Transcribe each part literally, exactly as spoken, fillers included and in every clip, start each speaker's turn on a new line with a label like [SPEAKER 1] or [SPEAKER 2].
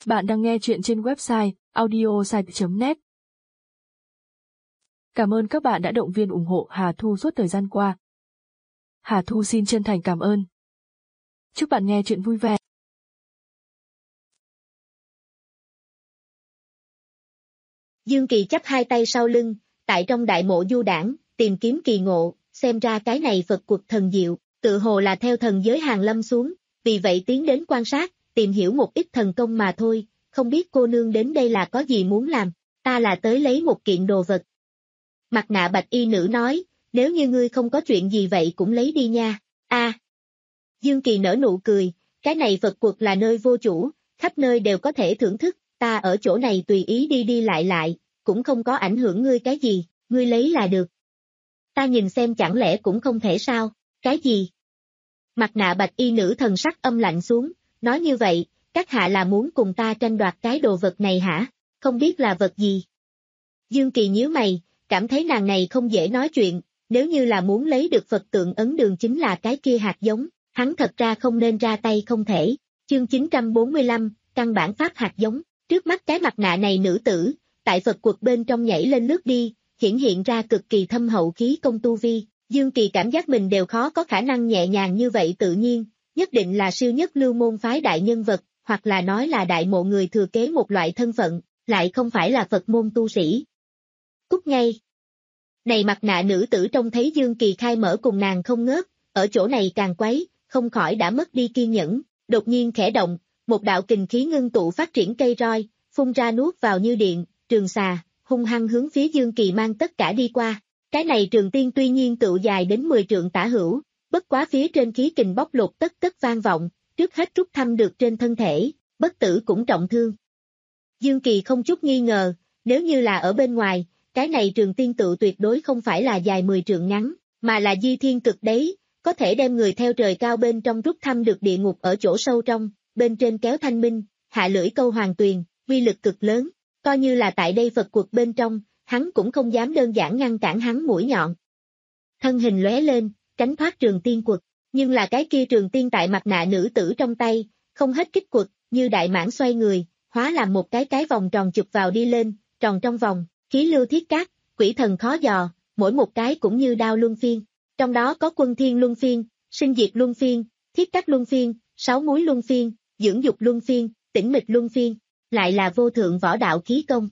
[SPEAKER 1] Bạn đang nghe chuyện trên website audiosite chấm net. Cảm ơn các bạn đã động viên ủng hộ Hà Thu suốt thời gian qua. Hà Thu xin chân thành cảm ơn. Chúc bạn nghe chuyện vui vẻ.
[SPEAKER 2] Dương Kỳ chắp hai tay sau lưng, tại trong đại mộ du đảng, tìm kiếm kỳ ngộ, xem ra cái này Phật cuộc thần diệu, tự hồ là theo thần giới hàng lâm xuống, vì vậy tiến đến quan sát, tìm hiểu một ít thần công mà thôi, không biết cô nương đến đây là có gì muốn làm, ta là tới lấy một kiện đồ vật. Mặt nạ bạch y nữ nói, nếu như ngươi không có chuyện gì vậy cũng lấy đi nha, a. À, Dương Kỳ nở nụ cười, cái này Phật cuộc là nơi vô chủ, khắp nơi đều có thể thưởng thức, ta ở chỗ này tùy ý đi đi lại lại, cũng không có ảnh hưởng ngươi cái gì, ngươi lấy là được. Ta nhìn xem chẳng lẽ cũng không thể sao, cái gì? Mặt nạ bạch y nữ thần sắc âm lạnh xuống, nói như vậy, các hạ là muốn cùng ta tranh đoạt cái đồ vật này hả, không biết là vật gì? Dương Kỳ nhíu mày, cảm thấy nàng này không dễ nói chuyện, nếu như là muốn lấy được Phật tượng ấn đường chính là cái kia hạt giống, hắn thật ra không nên ra tay không thể. Chương chín trăm bốn mươi lăm, căn bản pháp hạt giống, trước mắt cái mặt nạ này nữ tử, tại Phật cuộc bên trong nhảy lên lướt đi, hiển hiện ra cực kỳ thâm hậu khí công tu vi, Dương Kỳ cảm giác mình đều khó có khả năng nhẹ nhàng như vậy tự nhiên, nhất định là siêu nhất lưu môn phái đại nhân vật, hoặc là nói là đại mộ người thừa kế một loại thân phận, lại không phải là Phật môn tu sĩ. Cút ngay! Này mặt nạ nữ tử trông thấy Dương Kỳ khai mở cùng nàng không ngớt, ở chỗ này càng quấy, không khỏi đã mất đi kiên nhẫn, đột nhiên khẽ động, một đạo kình khí ngưng tụ phát triển cây roi, phun ra nuốt vào như điện, trường xà, hung hăng hướng phía Dương Kỳ mang tất cả đi qua. Cái này trường tiên tuy nhiên tựu dài đến mười trượng tả hữu, bất quá phía trên khí kình bóc lột tất tất vang vọng, trước hết rút thăm được trên thân thể, bất tử cũng trọng thương. Dương Kỳ không chút nghi ngờ, nếu như là ở bên ngoài, cái này trường tiên tự tuyệt đối không phải là dài mười trượng ngắn, mà là di thiên cực đấy, có thể đem người theo trời cao bên trong rút thăm được địa ngục ở chỗ sâu trong, bên trên kéo thanh minh, hạ lưỡi câu hoàng tuyền, uy lực cực lớn, coi như là tại đây Phật cuộc bên trong, hắn cũng không dám đơn giản ngăn cản hắn mũi nhọn. Thân hình lóe lên, tránh thoát trường tiên quật, nhưng là cái kia trường tiên tại mặt nạ nữ tử trong tay, không hết kích quật, như đại mãng xoay người, hóa làm một cái cái vòng tròn chụp vào đi lên, tròn trong vòng, khí lưu thiết cát, quỷ thần khó dò, mỗi một cái cũng như đao luân phiên, trong đó có quân thiên luân phiên, sinh diệt luân phiên, thiết cát luân phiên, sáu múi luân phiên, dưỡng dục luân phiên, tĩnh mịch luân phiên, lại là vô thượng võ đạo khí công.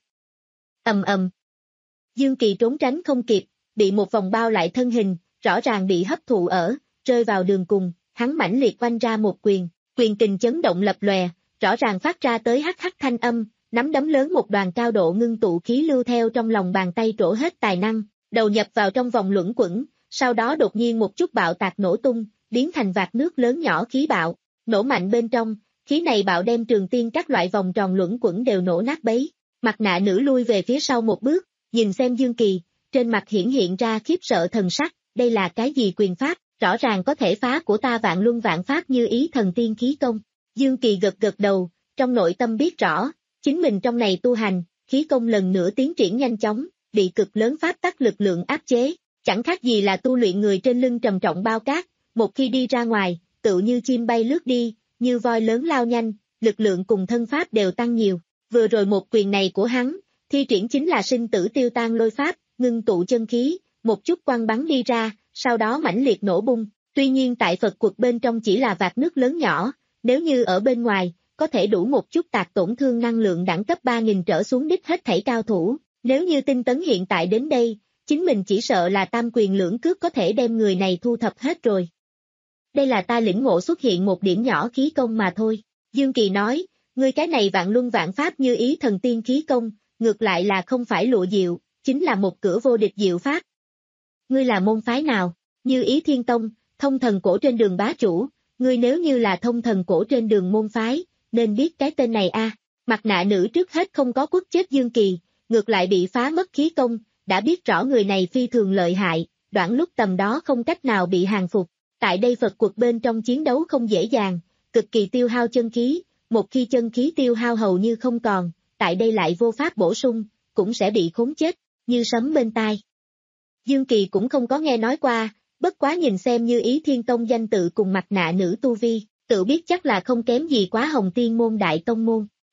[SPEAKER 2] Ầm ầm. Dương Kỳ trốn tránh không kịp, bị một vòng bao lại thân hình, rõ ràng bị hấp thụ ở, rơi vào đường cùng, hắn mãnh liệt oanh ra một quyền, quyền kình chấn động lập lòe, rõ ràng phát ra tới hắc hắc thanh âm, nắm đấm lớn một đoàn cao độ ngưng tụ khí lưu theo trong lòng bàn tay trổ hết tài năng, đầu nhập vào trong vòng luẩn quẩn, sau đó đột nhiên một chút bạo tạc nổ tung, biến thành vạt nước lớn nhỏ khí bạo, nổ mạnh bên trong, khí này bạo đem trường tiên các loại vòng tròn luẩn quẩn đều nổ nát bấy, mặt nạ nữ lui về phía sau một bước, nhìn xem Dương Kỳ, trên mặt hiển hiện ra khiếp sợ thần sắc, đây là cái gì quyền pháp, rõ ràng có thể phá của ta vạn luân vạn pháp như ý thần tiên khí công. Dương Kỳ gật gật đầu, trong nội tâm biết rõ, chính mình trong này tu hành, khí công lần nữa tiến triển nhanh chóng, bị cực lớn pháp tắc lực lượng áp chế, chẳng khác gì là tu luyện người trên lưng trầm trọng bao cát, một khi đi ra ngoài, tự như chim bay lướt đi, như voi lớn lao nhanh, lực lượng cùng thân pháp đều tăng nhiều, vừa rồi một quyền này của hắn, thi triển chính là sinh tử tiêu tan lôi pháp, ngưng tụ chân khí, một chút quăng bắn đi ra, sau đó mãnh liệt nổ bung, tuy nhiên tại Phật cuộc bên trong chỉ là vạt nước lớn nhỏ, nếu như ở bên ngoài, có thể đủ một chút tạc tổn thương năng lượng đẳng cấp ba nghìn trở xuống đích hết thảy cao thủ, nếu như tinh tấn hiện tại đến đây, chính mình chỉ sợ là tam quyền lưỡng cước có thể đem người này thu thập hết rồi. Đây là ta lĩnh ngộ xuất hiện một điểm nhỏ khí công mà thôi, Dương Kỳ nói, ngươi cái này vạn luân vạn pháp như ý thần tiên khí công, ngược lại là không phải lụa diệu, chính là một cửa vô địch diệu pháp. Ngươi là môn phái nào? Như ý thiên tông, thông thần cổ trên đường bá chủ, ngươi nếu như là thông thần cổ trên đường môn phái, nên biết cái tên này a. À. Mặt nạ nữ trước hết không có quất chết Dương Kỳ, ngược lại bị phá mất khí công, đã biết rõ người này phi thường lợi hại, đoạn lúc tầm đó không cách nào bị hàng phục. Tại đây Phật cuộc bên trong chiến đấu không dễ dàng, cực kỳ tiêu hao chân khí, một khi chân khí tiêu hao hầu như không còn, tại đây lại vô pháp bổ sung, cũng sẽ bị khốn chết, như sấm bên tai. Dương Kỳ cũng không có nghe nói qua, bất quá nhìn xem Như Ý Thiên Tông danh tự cùng mặt nạ nữ tu vi, tự biết chắc là không kém gì quá Hồng Tiên môn đại tông môn.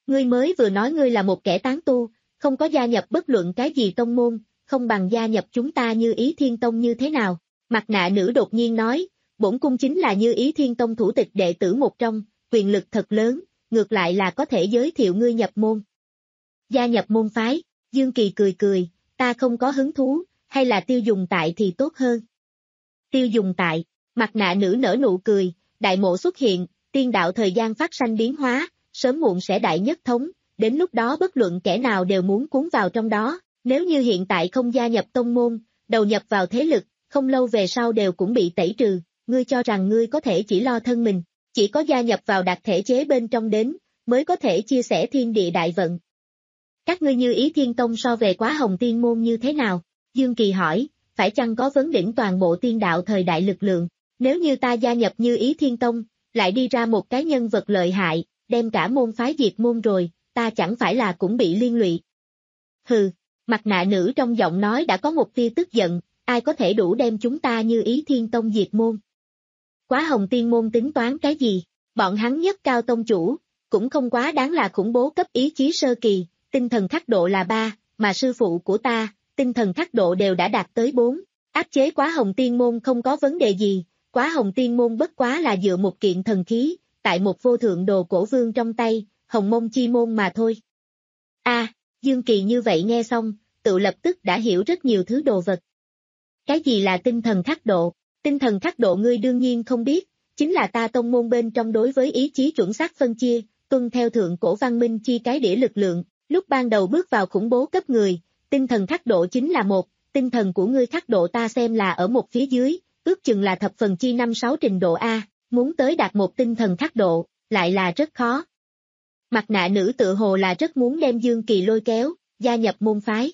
[SPEAKER 2] Ngươi mới vừa nói ngươi là một kẻ tán tu, không có gia nhập bất luận cái gì tông môn, không bằng gia nhập chúng ta Như Ý Thiên Tông như thế nào? Mặt nạ nữ đột nhiên nói, bổn cung chính là Như Ý Thiên Tông thủ tịch đệ tử một trong, quyền lực thật lớn, ngược lại là có thể giới thiệu ngươi nhập môn. Gia nhập môn phái, Dương Kỳ cười cười, ta không có hứng thú, hay là Tiêu Dùng Tại thì tốt hơn. Tiêu Dùng Tại, mặt nạ nữ nở nụ cười, đại mộ xuất hiện, tiên đạo thời gian phát sanh biến hóa, sớm muộn sẽ đại nhất thống, đến lúc đó bất luận kẻ nào đều muốn cuốn vào trong đó, nếu như hiện tại không gia nhập tông môn, đầu nhập vào thế lực, không lâu về sau đều cũng bị tẩy trừ, ngươi cho rằng ngươi có thể chỉ lo thân mình, chỉ có gia nhập vào đặc thể chế bên trong đến, mới có thể chia sẻ thiên địa đại vận. Các ngươi Như Ý Thiên Tông so về Quá Hồng Tiên Môn như thế nào? Dương Kỳ hỏi, phải chăng có vấn đỉnh toàn bộ tiên đạo thời đại lực lượng? Nếu như ta gia nhập Như Ý Thiên Tông, lại đi ra một cái nhân vật lợi hại, đem cả môn phái diệt môn rồi, ta chẳng phải là cũng bị liên lụy. Hừ, mặt nạ nữ trong giọng nói đã có một tia tức giận, ai có thể đủ đem chúng ta Như Ý Thiên Tông diệt môn? Quá Hồng Tiên Môn tính toán cái gì? Bọn hắn nhất cao tông chủ, cũng không quá đáng là khủng bố cấp ý chí sơ kỳ, tinh thần khắc độ là ba, mà sư phụ của ta, tinh thần khắc độ đều đã đạt tới bốn, áp chế Quá Hồng Tiên Môn không có vấn đề gì, Quá Hồng Tiên Môn bất quá là dựa một kiện thần khí, tại một vô thượng đồ cổ vương trong tay, Hồng Mông Chi Môn mà thôi. A, à, Dương Kỳ như vậy nghe xong, tự lập tức đã hiểu rất nhiều thứ đồ vật. Cái gì là tinh thần khắc độ? Tinh thần khắc độ ngươi đương nhiên không biết, chính là ta tông môn bên trong đối với ý chí chuẩn xác phân chia, tuân theo thượng cổ văn minh chi cái đĩa lực lượng, lúc ban đầu bước vào khủng bố cấp người, tinh thần khắc độ chính là một, tinh thần của ngươi khắc độ ta xem là ở một phía dưới, ước chừng là thập phần chi năm sáu trình độ A, muốn tới đạt một tinh thần khắc độ, lại là rất khó. Mặt nạ nữ tự hồ là rất muốn đem Dương Kỳ lôi kéo, gia nhập môn phái.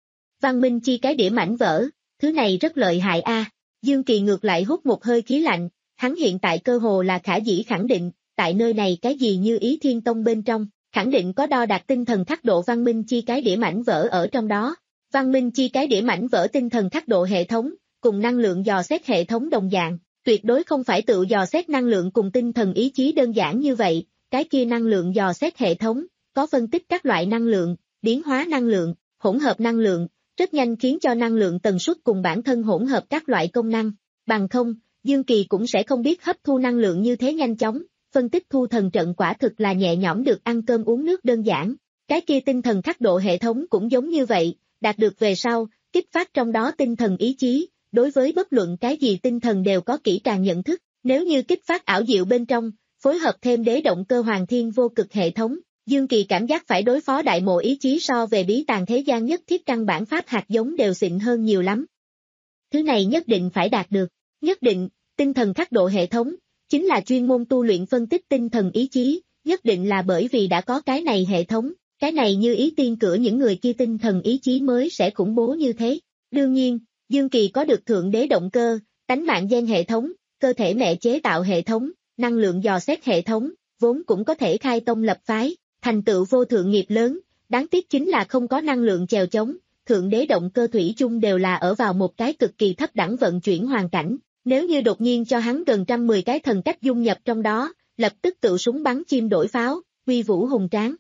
[SPEAKER 2] Văn minh chi cái đĩa mảnh vỡ, thứ này rất lợi hại A. Dương Kỳ ngược lại hút một hơi khí lạnh, hắn hiện tại cơ hồ là khả dĩ khẳng định, tại nơi này cái gì Như Ý Thiên Tông bên trong, khẳng định có đo đạt tinh thần khắc độ văn minh chi cái đĩa mảnh vỡ ở trong đó. Văn minh chi cái đĩa mảnh vỡ tinh thần khắc độ hệ thống, cùng năng lượng dò xét hệ thống đồng dạng, tuyệt đối không phải tự dò xét năng lượng cùng tinh thần ý chí đơn giản như vậy, cái kia năng lượng dò xét hệ thống, có phân tích các loại năng lượng, biến hóa năng lượng, hỗn hợp năng lượng, rất nhanh khiến cho năng lượng tần suất cùng bản thân hỗn hợp các loại công năng, bằng không, Dương Kỳ cũng sẽ không biết hấp thu năng lượng như thế nhanh chóng, phân tích thu thần trận quả thực là nhẹ nhõm được ăn cơm uống nước đơn giản, cái kia tinh thần khắc độ hệ thống cũng giống như vậy, đạt được về sau, kích phát trong đó tinh thần ý chí, đối với bất luận cái gì tinh thần đều có kỹ càng nhận thức, nếu như kích phát ảo diệu bên trong, phối hợp thêm đế động cơ hoàng thiên vô cực hệ thống, Dương Kỳ cảm giác phải đối phó đại mộ ý chí so về bí tàng thế gian nhất thiết căn bản pháp hạt giống đều xịn hơn nhiều lắm. Thứ này nhất định phải đạt được, nhất định, tinh thần khắc độ hệ thống, chính là chuyên môn tu luyện phân tích tinh thần ý chí, nhất định là bởi vì đã có cái này hệ thống, cái này Như Ý tiên cửa những người kia tinh thần ý chí mới sẽ khủng bố như thế. Đương nhiên, Dương Kỳ có được thượng đế động cơ, tánh mạng gen hệ thống, cơ thể mẹ chế tạo hệ thống, năng lượng dò xét hệ thống, vốn cũng có thể khai tông lập phái, thành tựu vô thượng nghiệp lớn, đáng tiếc chính là không có năng lượng chèo chống, thượng đế động cơ thủy chung đều là ở vào một cái cực kỳ thấp đẳng vận chuyển hoàn cảnh, nếu như đột nhiên cho hắn gần trăm mười cái thần cách dung nhập trong đó, lập tức tự súng bắn chim đổi pháo, uy vũ hùng tráng.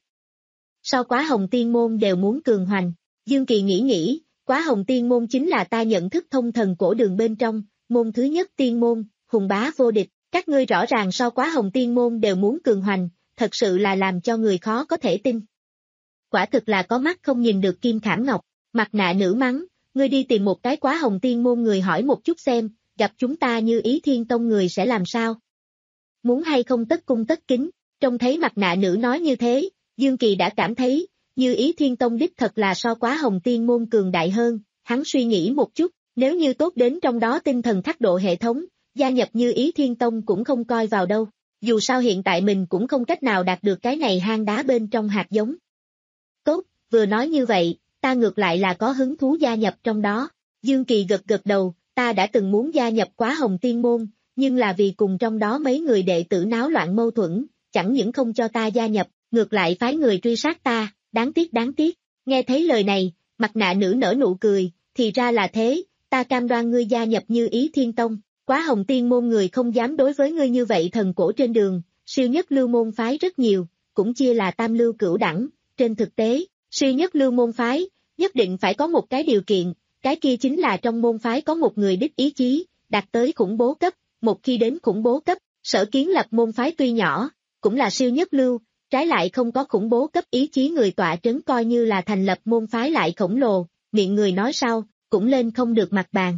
[SPEAKER 2] Sau Quá Hồng Tiên Môn đều muốn cường hoành, Dương Kỳ nghĩ nghĩ, Quá Hồng Tiên Môn chính là ta nhận thức thông thần cổ đường bên trong, môn thứ nhất tiên môn, hùng bá vô địch, các ngươi rõ ràng sau Quá Hồng Tiên Môn đều muốn cường hoành, thật sự là làm cho người khó có thể tin. Quả thực là có mắt không nhìn được kim khảm ngọc, mặt nạ nữ mắng, ngươi đi tìm một cái Quá Hồng Tiên Môn người hỏi một chút xem, gặp chúng ta Như Ý Thiên Tông người sẽ làm sao? Muốn hay không tất cung tất kính, trông thấy mặt nạ nữ nói như thế, Dương Kỳ đã cảm thấy, Như Ý Thiên Tông đích thật là so Quá Hồng Tiên Môn cường đại hơn, hắn suy nghĩ một chút, nếu như tốt đến trong đó tinh thần khắc độ hệ thống, gia nhập Như Ý Thiên Tông cũng không coi vào đâu, dù sao hiện tại mình cũng không cách nào đạt được cái này hang đá bên trong hạt giống. Tốt, vừa nói như vậy, ta ngược lại là có hứng thú gia nhập trong đó, Dương Kỳ gật gật đầu, ta đã từng muốn gia nhập Quá Hồng Tiên Môn, nhưng là vì cùng trong đó mấy người đệ tử náo loạn mâu thuẫn, chẳng những không cho ta gia nhập, ngược lại phái người truy sát ta, đáng tiếc đáng tiếc, nghe thấy lời này, mặt nạ nữ nở nụ cười, thì ra là thế, ta cam đoan ngươi gia nhập Như Ý Thiên Tông, Quá Hồng Tiên Môn người không dám đối với ngươi như vậy thần cổ trên đường, siêu nhất lưu môn phái rất nhiều, cũng cũng chia là tam lưu cửu đẳng, trên thực tế, siêu nhất lưu môn phái, nhất định phải có một cái điều kiện, cái kia chính là trong môn phái có một người đích ý chí, đạt tới khủng bố cấp, một khi đến khủng bố cấp, Sở Kiến lập môn phái tuy nhỏ, cũng là siêu nhất lưu, trái lại không có khủng bố cấp ý chí người tọa trấn coi như là thành lập môn phái lại khổng lồ, miệng người nói sau, cũng lên không được mặt bàn.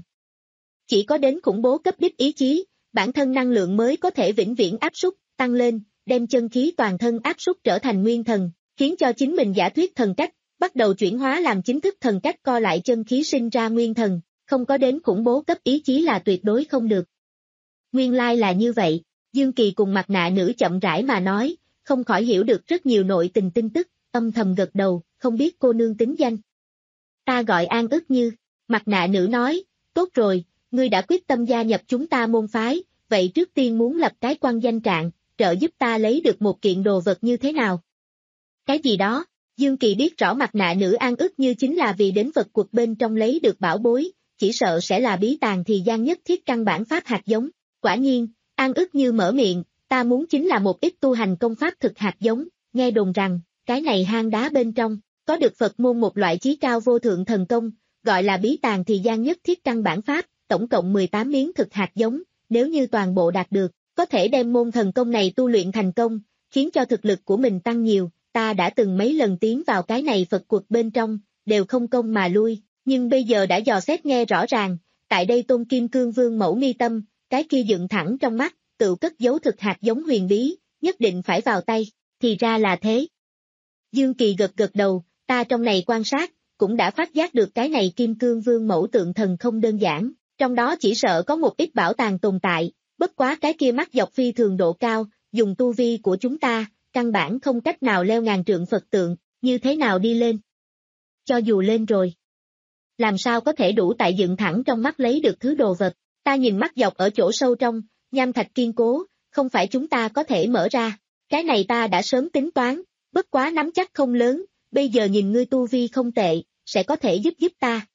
[SPEAKER 2] Chỉ có đến khủng bố cấp đích ý chí, bản thân năng lượng mới có thể vĩnh viễn áp súc, tăng lên, đem chân khí toàn thân áp súc trở thành nguyên thần, khiến cho chính mình giả thuyết thần cách, bắt đầu chuyển hóa làm chính thức thần cách co lại chân khí sinh ra nguyên thần, không có đến khủng bố cấp ý chí là tuyệt đối không được. Nguyên lai là như vậy, Dương Kỳ cùng mặt nạ nữ chậm rãi mà nói, không khỏi hiểu được rất nhiều nội tình tin tức, âm thầm gật đầu, không biết cô nương tính danh. Ta gọi An Ức Như, mặt nạ nữ nói, tốt rồi, ngươi đã quyết tâm gia nhập chúng ta môn phái, vậy trước tiên muốn lập cái quan danh trạng, trợ giúp ta lấy được một kiện đồ vật như thế nào? Cái gì đó? Dương Kỳ biết rõ mặt nạ nữ An Ức Như chính là vì đến vật cuộc bên trong lấy được bảo bối, chỉ sợ sẽ là bí tàng thì gian nhất thiết căn bản pháp hạt giống. Quả nhiên, An Ức Như mở miệng, ta muốn chính là một ít tu hành công pháp thực hạt giống, nghe đồn rằng, cái này hang đá bên trong, có được Phật môn một loại chí cao vô thượng thần công, gọi là bí tàng thì gian nhất thiết căn bản pháp, tổng cộng mười tám miếng thực hạt giống, nếu như toàn bộ đạt được, có thể đem môn thần công này tu luyện thành công, khiến cho thực lực của mình tăng nhiều, ta đã từng mấy lần tiến vào cái này Phật cuộc bên trong, đều không công mà lui, nhưng bây giờ đã dò xét nghe rõ ràng, tại đây Tôn Kim Cương Vương mẫu mi tâm, cái kia dựng thẳng trong mắt, tự cất giấu thực hạt giống huyền bí, nhất định phải vào tay, thì ra là thế. Dương Kỳ gật gật đầu, ta trong này quan sát, cũng đã phát giác được cái này Kim Cương Vương mẫu tượng thần không đơn giản, trong đó chỉ sợ có một ít bảo tàng tồn tại, bất quá cái kia mắt dọc phi thường độ cao, dùng tu vi của chúng ta, căn bản không cách nào leo ngàn trượng Phật tượng, như thế nào đi lên? Cho dù lên rồi, làm sao có thể đủ tại dựng thẳng trong mắt lấy được thứ đồ vật, ta nhìn mắt dọc ở chỗ sâu trong, nham thạch kiên cố, không phải chúng ta có thể mở ra, cái này ta đã sớm tính toán, bất quá nắm chắc không lớn, bây giờ nhìn ngươi tu vi không tệ, sẽ có thể giúp giúp ta.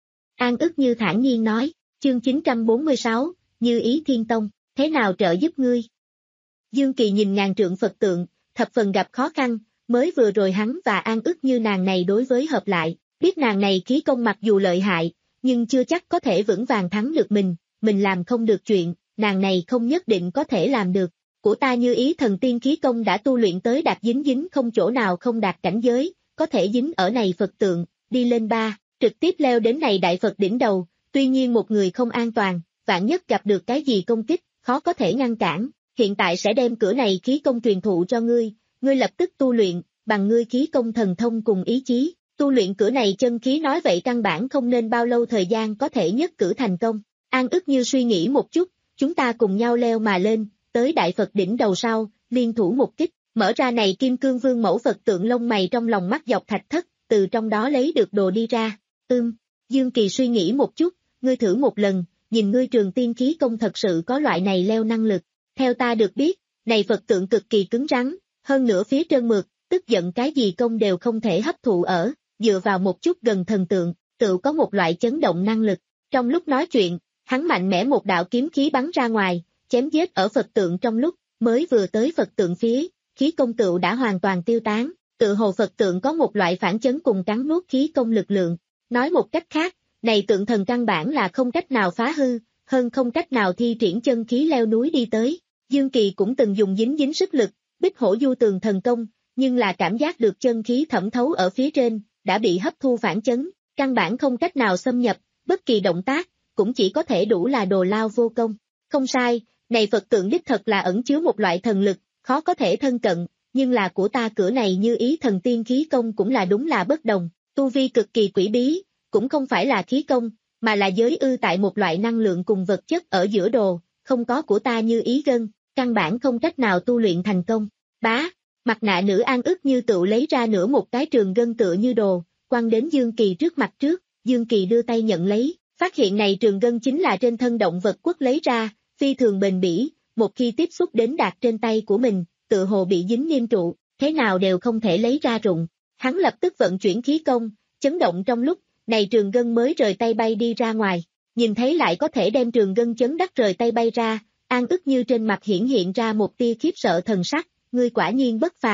[SPEAKER 2] An Ức Như thản nhiên nói, chương chín trăm bốn mươi sáu, Như Ý Thiên Tông, thế nào trợ giúp ngươi? Dương Kỳ nhìn ngàn trượng Phật tượng, thập phần gặp khó khăn, mới vừa rồi hắn và An Ức Như nàng này đối với hợp lại, biết nàng này khí công mặc dù lợi hại, nhưng chưa chắc có thể vững vàng thắng được mình, mình làm không được chuyện, nàng này không nhất định có thể làm được. Của ta Như Ý thần tiên khí công đã tu luyện tới đạt dính dính không chỗ nào không đạt cảnh giới, có thể dính ở này Phật tượng, đi lên ba, trực tiếp leo đến này đại Phật đỉnh đầu, tuy nhiên một người không an toàn, vạn nhất gặp được cái gì công kích, khó có thể ngăn cản, hiện tại sẽ đem cửa này khí công truyền thụ cho ngươi, ngươi lập tức tu luyện, bằng ngươi khí công thần thông cùng ý chí, tu luyện cửa này chân khí nói vậy căn bản không nên bao lâu thời gian có thể nhất cử thành công. An Ức Như suy nghĩ một chút, chúng ta cùng nhau leo mà lên, tới đại Phật đỉnh đầu sau, liên thủ một kích, mở ra này Kim Cương Vương mẫu Phật tượng lông mày trong lòng mắt dọc thạch thất, từ trong đó lấy được đồ đi ra, ưm, Dương Kỳ suy nghĩ một chút, ngươi thử một lần, nhìn ngươi trường tiên khí công thật sự có loại này leo năng lực, theo ta được biết, này Phật tượng cực kỳ cứng rắn, hơn nữa phía trơn mượt, tức giận cái gì công đều không thể hấp thụ ở, dựa vào một chút gần thần tượng, tự có một loại chấn động năng lực, trong lúc nói chuyện, hắn mạnh mẽ một đạo kiếm khí bắn ra ngoài, chém giết ở Phật tượng trong lúc, mới vừa tới Phật tượng phía, khí công tựu đã hoàn toàn tiêu tán, tự hồ Phật tượng có một loại phản chấn cùng cắn nuốt khí công lực lượng, nói một cách khác, này tượng thần căn bản là không cách nào phá hư, hơn không cách nào thi triển chân khí leo núi đi tới, Dương Kỳ cũng từng dùng dính dính sức lực, bích hổ du tường thần công, nhưng là cảm giác được chân khí thẩm thấu ở phía trên, đã bị hấp thu phản chấn, căn bản không cách nào xâm nhập, bất kỳ động tác, cũng chỉ có thể đủ là đồ lao vô công. Không sai, này Phật tượng đích thật là ẩn chứa một loại thần lực, khó có thể thân cận, nhưng là của ta cửa này Như Ý thần tiên khí công cũng là đúng là bất đồng, tu vi cực kỳ quỷ bí, cũng không phải là khí công, mà là giới ư tại một loại năng lượng cùng vật chất ở giữa đồ, không có của ta Như Ý gân, căn bản không cách nào tu luyện thành công. Bá, mặt nạ nữ An Ức Như tự lấy ra nửa một cái trường gân tựa như đồ, quăng đến Dương Kỳ trước mặt trước, Dương Kỳ đưa tay nhận lấy, phát hiện này trường gân chính là trên thân động vật quất lấy ra, phi thường bền bỉ, một khi tiếp xúc đến đạt trên tay của mình, tự hồ bị dính niêm trụ, thế nào đều không thể lấy ra rụng. Hắn lập tức vận chuyển khí công, chấn động trong lúc, này trường gân mới rời tay bay đi ra ngoài, nhìn thấy lại có thể đem trường gân chấn đắc rời tay bay ra, An Ức Như trên mặt hiển hiện ra một tia khiếp sợ thần sắc, ngươi quả nhiên bất phàm,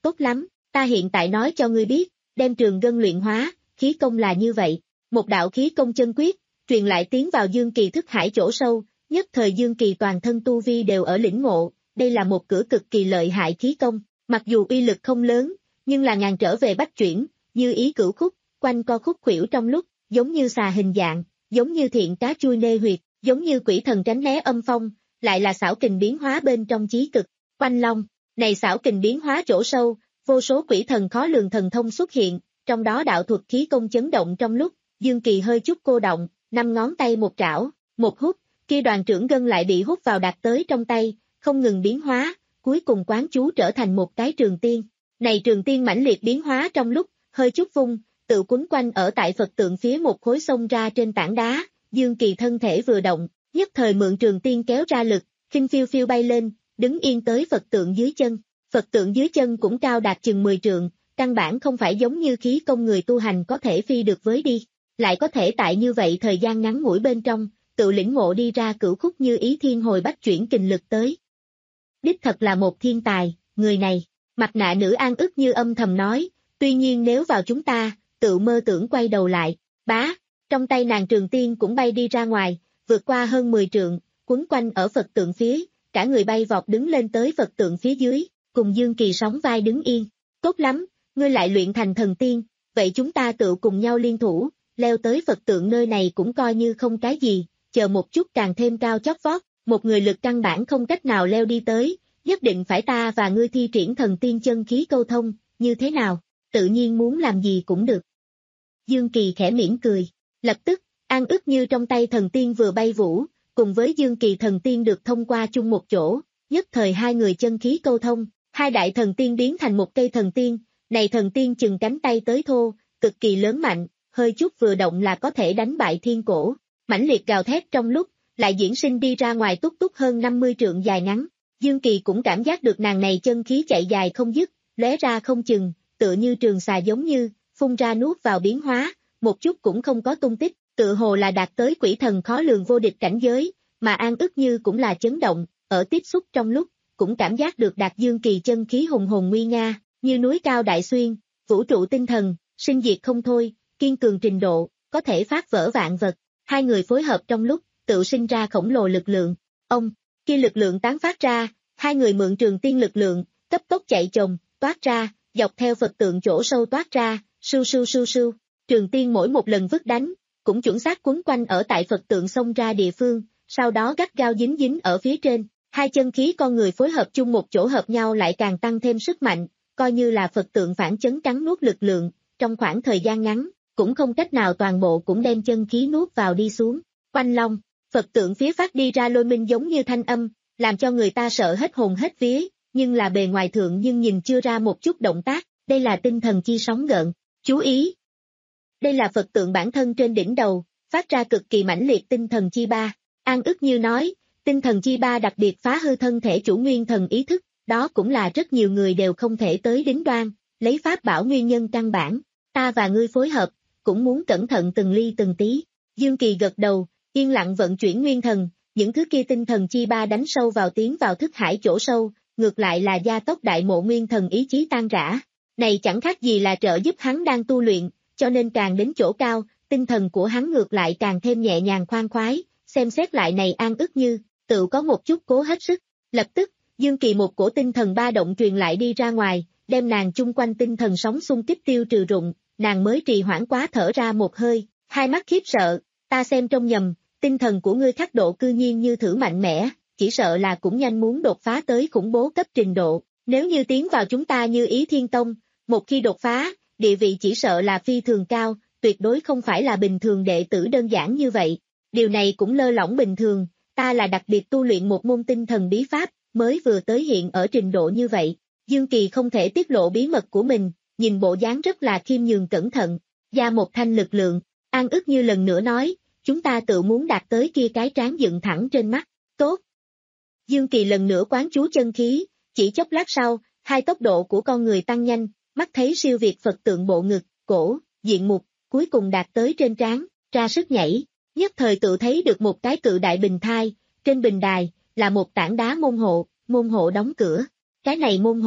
[SPEAKER 2] tốt lắm, ta hiện tại nói cho ngươi biết, đem trường gân luyện hóa, khí công là như vậy. Một đạo khí công chân quyết, truyền lại tiến vào Dương Kỳ thức hải chỗ sâu, nhất thời Dương Kỳ toàn thân tu vi đều ở lĩnh ngộ, đây là một cửa cực kỳ lợi hại khí công, mặc dù uy lực không lớn, nhưng là ngàn trở về bách chuyển, như ý cửu khúc, quanh co khúc khuỷu trong lúc, giống như xà hình dạng, giống như thiện cá chui nê huyệt, giống như quỷ thần tránh né âm phong, lại là xảo kình biến hóa bên trong chí cực, quanh long, này xảo kình biến hóa chỗ sâu, vô số quỷ thần khó lường thần thông xuất hiện, trong đó đạo thuật khí công chấn động trong lúc, Dương Kỳ hơi chút cô động, năm ngón tay một trảo, một hút, kia đoàn trưởng gân lại bị hút vào đạt tới trong tay, không ngừng biến hóa, cuối cùng quán chú trở thành một cái trường tiên. Này trường tiên mãnh liệt biến hóa trong lúc, hơi chút vung, tự quấn quanh ở tại Phật tượng phía một khối sông ra trên tảng đá, Dương Kỳ thân thể vừa động, nhất thời mượn trường tiên kéo ra lực, khinh phiêu phiêu bay lên, đứng yên tới Phật tượng dưới chân. Phật tượng dưới chân cũng cao đạt chừng mười trượng, căn bản không phải giống như khí công người tu hành có thể phi được với đi, lại có thể tại như vậy thời gian ngắn ngủi bên trong, tự lĩnh ngộ đi ra cửu khúc như ý thiên hồi bách chuyển kình lực tới. Đích thật là một thiên tài, người này, mặt nạ nữ An ức như âm thầm nói, tuy nhiên nếu vào chúng ta, tự mơ tưởng quay đầu lại, bá, trong tay nàng trường tiên cũng bay đi ra ngoài, vượt qua hơn mười trượng, quấn quanh ở Phật tượng phía, cả người bay vọt đứng lên tới Phật tượng phía dưới, cùng Dương Kỳ sóng vai đứng yên, tốt lắm, ngươi lại luyện thành thần tiên, vậy chúng ta tự cùng nhau liên thủ, leo tới Phật tượng nơi này cũng coi như không cái gì, chờ một chút càng thêm cao chót vót, một người lực căn bản không cách nào leo đi tới, nhất định phải ta và ngươi thi triển thần tiên chân khí câu thông, như thế nào, tự nhiên muốn làm gì cũng được. Dương Kỳ khẽ mỉm cười, lập tức, An ức như trong tay thần tiên vừa bay vũ, cùng với Dương Kỳ thần tiên được thông qua chung một chỗ, nhất thời hai người chân khí câu thông, hai đại thần tiên biến thành một cây thần tiên, này thần tiên chừng cánh tay tới thô, cực kỳ lớn mạnh, hơi chút vừa động là có thể đánh bại thiên cổ, mãnh liệt gào thét trong lúc, lại diễn sinh đi ra ngoài túc túc hơn năm mươi trượng dài ngắn, Dương Kỳ cũng cảm giác được nàng này chân khí chạy dài không dứt, lóe ra không chừng, tựa như trường xà giống như, phun ra nuốt vào biến hóa, một chút cũng không có tung tích, tựa hồ là đạt tới quỷ thần khó lường vô địch cảnh giới, mà An ức như cũng là chấn động, ở tiếp xúc trong lúc, cũng cảm giác được đạt Dương Kỳ chân khí hùng hồn nguy nga, như núi cao đại xuyên, vũ trụ tinh thần, sinh diệt không thôi, kiên cường trình độ, có thể phát vỡ vạn vật, hai người phối hợp trong lúc, tự sinh ra khổng lồ lực lượng, ông, kia lực lượng tán phát ra, hai người mượn trường tiên lực lượng, cấp tốc chạy chồng, toát ra, dọc theo Phật tượng chỗ sâu toát ra, sưu sưu sưu sưu, trường tiên mỗi một lần vứt đánh, cũng chuẩn xác quấn quanh ở tại Phật tượng xông ra địa phương, sau đó gắt gao dính dính ở phía trên, hai chân khí con người phối hợp chung một chỗ hợp nhau lại càng tăng thêm sức mạnh, coi như là Phật tượng phản chấn cắn nuốt lực lượng, trong khoảng thời gian ngắn, cũng không cách nào toàn bộ cũng đem chân khí nuốt vào đi xuống, quanh long, Phật tượng phía phát đi ra lôi minh giống như thanh âm, làm cho người ta sợ hết hồn hết vía, nhưng là bề ngoài thượng nhưng nhìn chưa ra một chút động tác, đây là tinh thần chi sóng gợn, chú ý. Đây là Phật tượng bản thân trên đỉnh đầu, phát ra cực kỳ mãnh liệt tinh thần chi ba, An ức như nói, tinh thần chi ba đặc biệt phá hư thân thể chủ nguyên thần ý thức, đó cũng là rất nhiều người đều không thể tới đính đoan, lấy pháp bảo nguyên nhân căn bản, ta và ngươi phối hợp, cũng muốn cẩn thận từng ly từng tí, Dương Kỳ gật đầu, yên lặng vận chuyển nguyên thần, những thứ kia tinh thần chi ba đánh sâu vào tiến vào thức hải chỗ sâu, ngược lại là gia tốc đại mộ nguyên thần ý chí tan rã, này chẳng khác gì là trợ giúp hắn đang tu luyện, cho nên càng đến chỗ cao, tinh thần của hắn ngược lại càng thêm nhẹ nhàng khoan khoái, xem xét lại này An ức như, tự có một chút cố hết sức, lập tức, Dương Kỳ một cổ tinh thần ba động truyền lại đi ra ngoài, đem nàng chung quanh tinh thần sóng xung kích tiêu trừ rụng, nàng mới trì hoãn quá thở ra một hơi, hai mắt khiếp sợ, ta xem trong nhầm, tinh thần của ngươi khắc độ cư nhiên như thử mạnh mẽ, chỉ sợ là cũng nhanh muốn đột phá tới khủng bố cấp trình độ, nếu như tiến vào chúng ta như Ý Thiên Tông, một khi đột phá, địa vị chỉ sợ là phi thường cao, tuyệt đối không phải là bình thường đệ tử đơn giản như vậy, điều này cũng lơ lỏng bình thường, ta là đặc biệt tu luyện một môn tinh thần bí pháp, mới vừa tới hiện ở trình độ như vậy, Dương Kỳ không thể tiết lộ bí mật của mình, nhìn bộ dáng rất là khiêm nhường cẩn thận, ra một thanh lực lượng, An ức như lần nữa nói, chúng ta tự muốn đạt tới kia cái trán dựng thẳng trên mắt, tốt. Dương Kỳ lần nữa quán chú chân khí, chỉ chốc lát sau, hai tốc độ của con người tăng nhanh, mắt thấy siêu việt Phật tượng bộ ngực, cổ, diện mục, cuối cùng đạt tới trên trán, ra sức nhảy, nhất thời tự thấy được một cái cự đại bình thai, trên bình đài, là một tảng đá môn hộ, môn hộ đóng cửa, cái này môn hộ,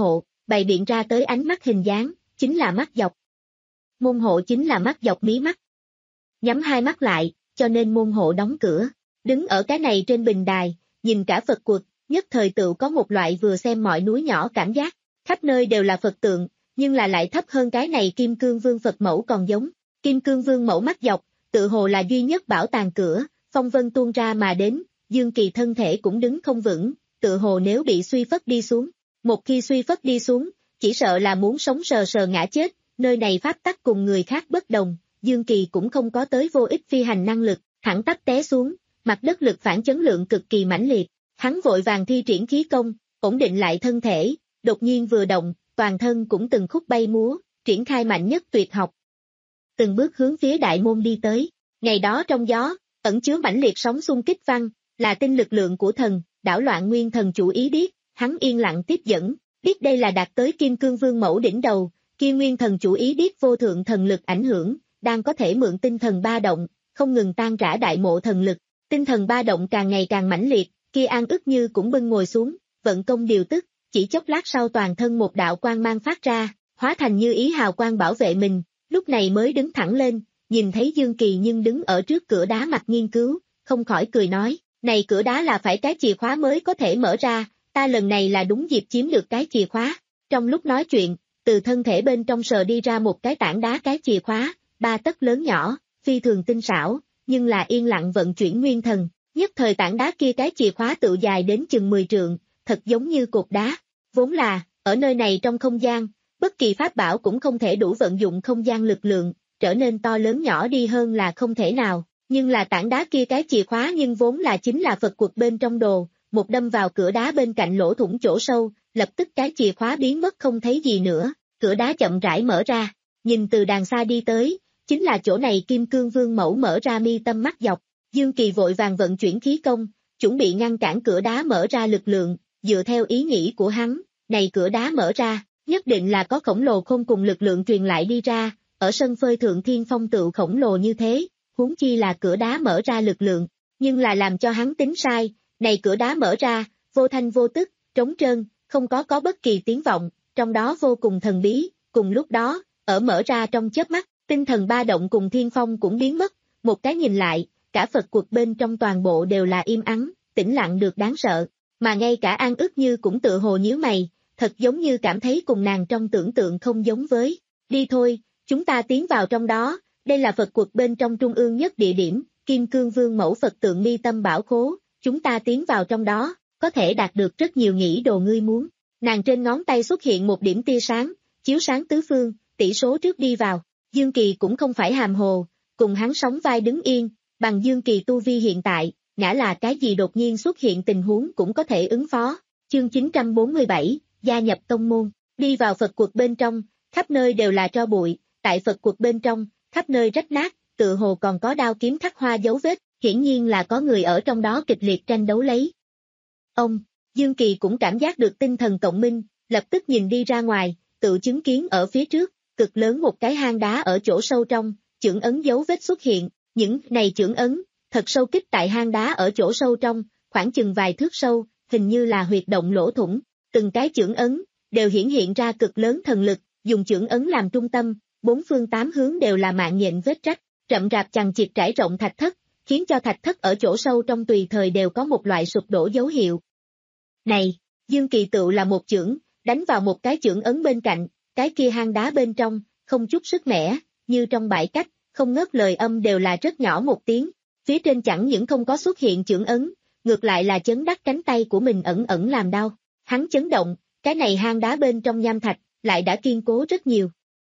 [SPEAKER 2] bày biện ra tới ánh mắt hình dáng, chính là mắt dọc. Môn hộ chính là mắt dọc mí mắt. Nhắm hai mắt lại, cho nên môn hộ đóng cửa. Đứng ở cái này trên bình đài, nhìn cả Phật quật, nhất thời tự có một loại vừa xem mọi núi nhỏ cảm giác. Khắp nơi đều là Phật tượng, nhưng là lại thấp hơn cái này Kim Cương Vương Phật mẫu còn giống. Kim Cương Vương mẫu mắt dọc, tự hồ là duy nhất bảo tàng cửa, phong vân tuôn ra mà đến, Dương Kỳ thân thể cũng đứng không vững, tự hồ nếu bị suy phất đi xuống. Một khi suy phất đi xuống, chỉ sợ là muốn sống sờ sờ ngã chết, nơi này pháp tắc cùng người khác bất đồng, Dương Kỳ cũng không có tới vô ích phi hành năng lực, thẳng tắp té xuống, mặt đất lực phản chấn lượng cực kỳ mãnh liệt, hắn vội vàng thi triển khí công, ổn định lại thân thể, đột nhiên vừa động, toàn thân cũng từng khúc bay múa, triển khai mạnh nhất tuyệt học. Từng bước hướng phía đại môn đi tới, ngày đó trong gió, ẩn chứa mãnh liệt sóng xung kích văn, là tinh lực lượng của thần, đảo loạn nguyên thần chủ ý biết, hắn yên lặng tiếp dẫn, biết đây là đạt tới Kim Cương Vương mẫu đỉnh đầu, kia nguyên thần chủ ý biết vô thượng thần lực ảnh hưởng, đang có thể mượn tinh thần ba động, không ngừng tan rã đại mộ thần lực, tinh thần ba động càng ngày càng mãnh liệt, kia An Ức Như cũng bưng ngồi xuống, vận công điều tức, chỉ chốc lát sau toàn thân một đạo quang mang phát ra, hóa thành như ý hào quang bảo vệ mình, lúc này mới đứng thẳng lên, nhìn thấy Dương Kỳ nhưng đứng ở trước cửa đá mặt nghiên cứu, không khỏi cười nói, này cửa đá là phải cái chìa khóa mới có thể mở ra, ta lần này là đúng dịp chiếm được cái chìa khóa. Trong lúc nói chuyện, từ thân thể bên trong sờ đi ra một cái tảng đá cái chìa khóa, ba tấc lớn nhỏ, phi thường tinh xảo, nhưng là yên lặng vận chuyển nguyên thần, nhất thời tảng đá kia cái chìa khóa tự dài đến chừng mười trượng, thật giống như cột đá, vốn là, ở nơi này trong không gian, bất kỳ pháp bảo cũng không thể đủ vận dụng không gian lực lượng, trở nên to lớn nhỏ đi hơn là không thể nào, nhưng là tảng đá kia cái chìa khóa nhưng vốn là chính là Phật quật bên trong đồ, một đâm vào cửa đá bên cạnh lỗ thủng chỗ sâu, lập tức cái chìa khóa biến mất không thấy gì nữa, cửa đá chậm rãi mở ra, nhìn từ đàng xa đi tới, chính là chỗ này Kim Cương Vương mẫu mở ra mi tâm mắt dọc, Dương Kỳ vội vàng vận chuyển khí công, chuẩn bị ngăn cản cửa đá mở ra lực lượng, dựa theo ý nghĩ của hắn, này cửa đá mở ra, nhất định là có khổng lồ khôn cùng lực lượng truyền lại đi ra, ở sân phơi thượng thiên phong tựu khổng lồ như thế, huống chi là cửa đá mở ra lực lượng, nhưng là làm cho hắn tính sai, này cửa đá mở ra, vô thanh vô tức, trống trơn, không có có bất kỳ tiếng vọng, trong đó vô cùng thần bí, cùng lúc đó, ở mở ra trong chớp mắt, tinh thần ba động cùng thiên phong cũng biến mất, một cái nhìn lại, cả Phật quật bên trong toàn bộ đều là im ắng, tĩnh lặng được đáng sợ, mà ngay cả An Ức Như cũng tự hồ nhíu mày, thật giống như cảm thấy cùng nàng trong tưởng tượng không giống với, đi thôi, chúng ta tiến vào trong đó, đây là Phật quật bên trong trung ương nhất địa điểm, Kim Cương Vương mẫu Phật tượng mi tâm bảo khố, chúng ta tiến vào trong đó, có thể đạt được rất nhiều nghĩ đồ ngươi muốn, nàng trên ngón tay xuất hiện một điểm tia sáng, chiếu sáng tứ phương, tỷ số trước đi vào, Dương Kỳ cũng không phải hàm hồ, cùng hắn sóng vai đứng yên, bằng Dương Kỳ tu vi hiện tại, ngã là cái gì đột nhiên xuất hiện tình huống cũng có thể ứng phó, chương chín trăm bốn mươi bảy, gia nhập tông môn, đi vào Phật quật bên trong, khắp nơi đều là tro bụi, tại Phật quật bên trong, khắp nơi rách nát, tự hồ còn có đao kiếm khắc hoa dấu vết, hiển nhiên là có người ở trong đó kịch liệt tranh đấu lấy. Ông, Dương Kỳ cũng cảm giác được tinh thần cộng minh, lập tức nhìn đi ra ngoài, tự chứng kiến ở phía trước, cực lớn một cái hang đá ở chỗ sâu trong, chưởng ấn dấu vết xuất hiện, những này chưởng ấn, thật sâu kích tại hang đá ở chỗ sâu trong, khoảng chừng vài thước sâu, hình như là huyệt động lỗ thủng, từng cái chưởng ấn, đều hiển hiện ra cực lớn thần lực, dùng chưởng ấn làm trung tâm, bốn phương tám hướng đều là mạng nhện vết rách, rậm rạp chằng chịt trải rộng thạch thất, khiến cho thạch thất ở chỗ sâu trong tùy thời đều có một loại sụp đổ dấu hiệu. Này, Dương Kỳ tựu là một chưởng, đánh vào một cái chưởng ấn bên cạnh, cái kia hang đá bên trong, không chút sức mẻ, như trong bãi cách, không ngớt lời âm đều là rất nhỏ một tiếng, phía trên chẳng những không có xuất hiện chưởng ấn, ngược lại là chấn đắc cánh tay của mình ẩn ẩn làm đau, hắn chấn động, cái này hang đá bên trong nham thạch, lại đã kiên cố rất nhiều.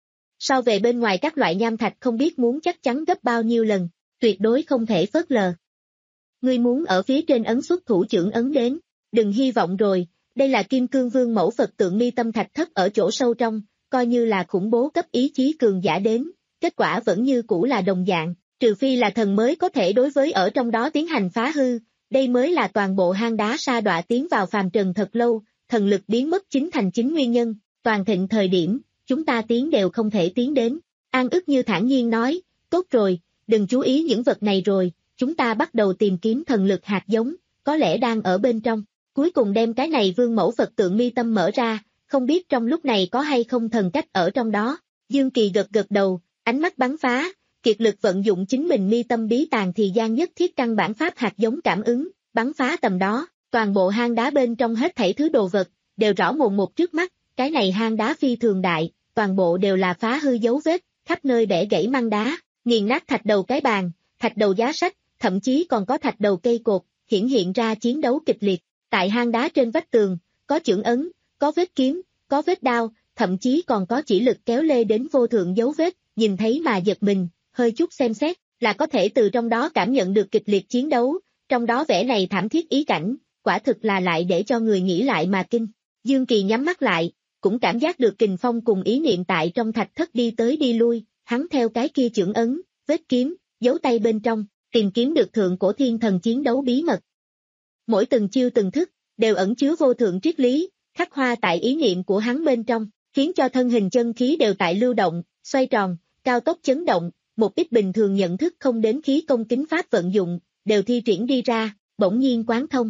[SPEAKER 2] So về bên ngoài các loại nham thạch không biết muốn chắc chắn gấp bao nhiêu lần, tuyệt đối không thể phớt lờ. Ngươi muốn ở phía trên ấn xuất thủ chưởng ấn đến, đừng hy vọng rồi, đây là Kim Cương Vương mẫu Phật tượng mi tâm thạch thất ở chỗ sâu trong, coi như là khủng bố cấp ý chí cường giả đến, kết quả vẫn như cũ là đồng dạng, trừ phi là thần mới có thể đối với ở trong đó tiến hành phá hư, đây mới là toàn bộ hang đá sa đọa tiến vào phàm trần thật lâu, thần lực biến mất chính thành chính nguyên nhân, toàn thịnh thời điểm, chúng ta tiến đều không thể tiến đến. An Ức Như thản nhiên nói, tốt rồi, đừng chú ý những vật này rồi, chúng ta bắt đầu tìm kiếm thần lực hạt giống, có lẽ đang ở bên trong, cuối cùng đem cái này vương mẫu Phật tượng mi tâm mở ra, không biết trong lúc này có hay không thần cách ở trong đó. Dương Kỳ gật gật đầu, ánh mắt bắn phá, kiệt lực vận dụng chính mình mi tâm bí tàng thì gian nhất thiết căn bản pháp hạt giống cảm ứng, bắn phá tầm đó, toàn bộ hang đá bên trong hết thảy thứ đồ vật, đều rõ mồn một trước mắt, cái này hang đá phi thường đại, toàn bộ đều là phá hư dấu vết, khắp nơi bẻ gãy măng đá, nghiền nát thạch đầu cái bàn, thạch đầu giá sách, thậm chí còn có thạch đầu cây cột, hiển hiện ra chiến đấu kịch liệt. Tại hang đá trên vách tường, có chưởng ấn, có vết kiếm, có vết đao, thậm chí còn có chỉ lực kéo lê đến vô thượng dấu vết, nhìn thấy mà giật mình, hơi chút xem xét, là có thể từ trong đó cảm nhận được kịch liệt chiến đấu, trong đó vẻ này thảm thiết ý cảnh, quả thực là lại để cho người nghĩ lại mà kinh. Dương Kỳ nhắm mắt lại, cũng cảm giác được kình phong cùng ý niệm tại trong thạch thất đi tới đi lui, hắn theo cái kia chưởng ấn, vết kiếm, dấu tay bên trong, tìm kiếm được thượng cổ thiên thần chiến đấu bí mật. Mỗi từng chiêu từng thức, đều ẩn chứa vô thượng triết lý, khắc hoa tại ý niệm của hắn bên trong, khiến cho thân hình chân khí đều tại lưu động, xoay tròn, cao tốc chấn động, một ít bình thường nhận thức không đến khí công kính pháp vận dụng, đều thi triển đi ra, bỗng nhiên quán thông.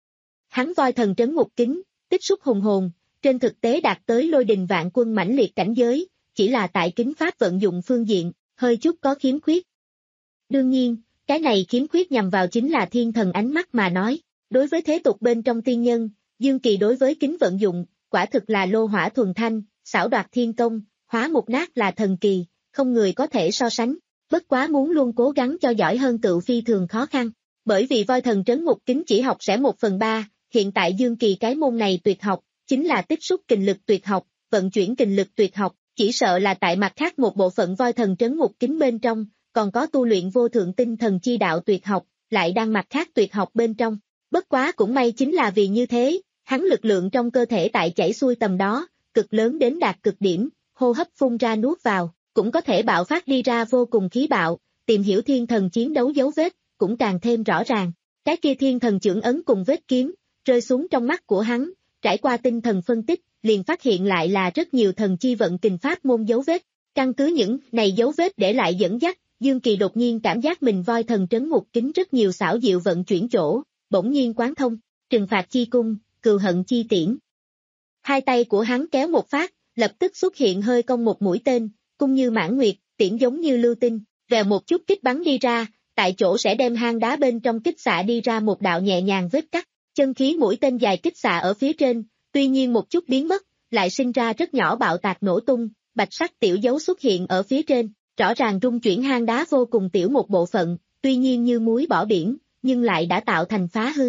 [SPEAKER 2] Hắn voi thần trấn ngục kính, tích xúc hùng hồn, trên thực tế đạt tới lôi đình vạn quân mãnh liệt cảnh giới, chỉ là tại kính pháp vận dụng phương diện, hơi chút có khiếm khuyết. Đương nhiên, cái này khiếm khuyết nhằm vào chính là thiên thần ánh mắt mà nói, đối với thế tục bên trong tiên nhân, Dương Kỳ đối với kính vận dụng, quả thực là lô hỏa thuần thanh, xảo đoạt thiên công, hóa mục nát là thần kỳ, không người có thể so sánh, bất quá muốn luôn cố gắng cho giỏi hơn tự phi thường khó khăn, bởi vì voi thần trấn ngục kính chỉ học sẽ một phần ba, hiện tại Dương Kỳ cái môn này tuyệt học, chính là tích xúc kình lực tuyệt học, vận chuyển kình lực tuyệt học, chỉ sợ là tại mặt khác một bộ phận voi thần trấn ngục kính bên trong, còn có tu luyện vô thượng tinh thần chi đạo tuyệt học, lại đang mặt khác tuyệt học bên trong, bất quá cũng may chính là vì như thế, hắn lực lượng trong cơ thể tại chảy xuôi tầm đó, cực lớn đến đạt cực điểm, hô hấp phun ra nuốt vào, cũng có thể bạo phát đi ra vô cùng khí bạo, tìm hiểu thiên thần chiến đấu dấu vết, cũng càng thêm rõ ràng, cái kia thiên thần chưởng ấn cùng vết kiếm, rơi xuống trong mắt của hắn, trải qua tinh thần phân tích, liền phát hiện lại là rất nhiều thần chi vận kình pháp môn dấu vết, căn cứ những này dấu vết để lại dẫn dắt, Dương Kỳ đột nhiên cảm giác mình voi thần trấn ngục kính rất nhiều xảo diệu vận chuyển chỗ, bỗng nhiên quán thông, trừng phạt chi cung, cừu hận chi tiễn. Hai tay của hắn kéo một phát, lập tức xuất hiện hơi cong một mũi tên, cung như mãn nguyệt, tiễn giống như lưu tinh, vèo một chút kích bắn đi ra, tại chỗ sẽ đem hang đá bên trong kích xạ đi ra một đạo nhẹ nhàng vết cắt, chân khí mũi tên dài kích xạ ở phía trên, tuy nhiên một chút biến mất, lại sinh ra rất nhỏ bạo tạc nổ tung, bạch sắc tiểu dấu xuất hiện ở phía trên, rõ ràng rung chuyển hang đá vô cùng tiểu một bộ phận, tuy nhiên như muối bỏ biển, nhưng lại đã tạo thành phá hư.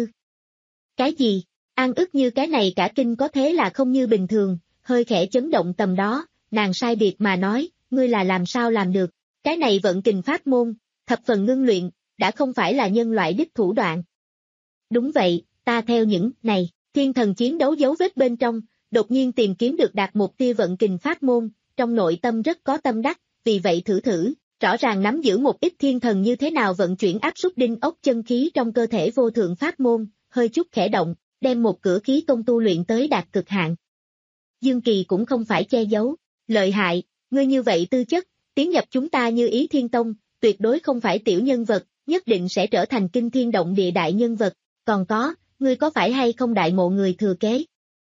[SPEAKER 2] Cái gì? An ức như cái này cả kinh có thế là không như bình thường, hơi khẽ chấn động tầm đó, nàng sai biệt mà nói, ngươi là làm sao làm được, cái này vận kình pháp môn, thập phần ngưng luyện, đã không phải là nhân loại đích thủ đoạn. Đúng vậy, ta theo những này, thiên thần chiến đấu dấu vết bên trong, đột nhiên tìm kiếm được đạt một tia vận kình pháp môn, trong nội tâm rất có tâm đắc, vì vậy thử thử, rõ ràng nắm giữ một ít thiên thần như thế nào vận chuyển áp suất đinh ốc chân khí trong cơ thể vô thượng pháp môn, hơi chút khẽ động, đem một cửa khí công tu luyện tới đạt cực hạn. Dương Kỳ cũng không phải che giấu, lợi hại, ngươi như vậy tư chất, tiến nhập chúng ta như Ý Thiên Tông, tuyệt đối không phải tiểu nhân vật, nhất định sẽ trở thành kinh thiên động địa đại nhân vật, còn có, ngươi có phải hay không đại mộ người thừa kế?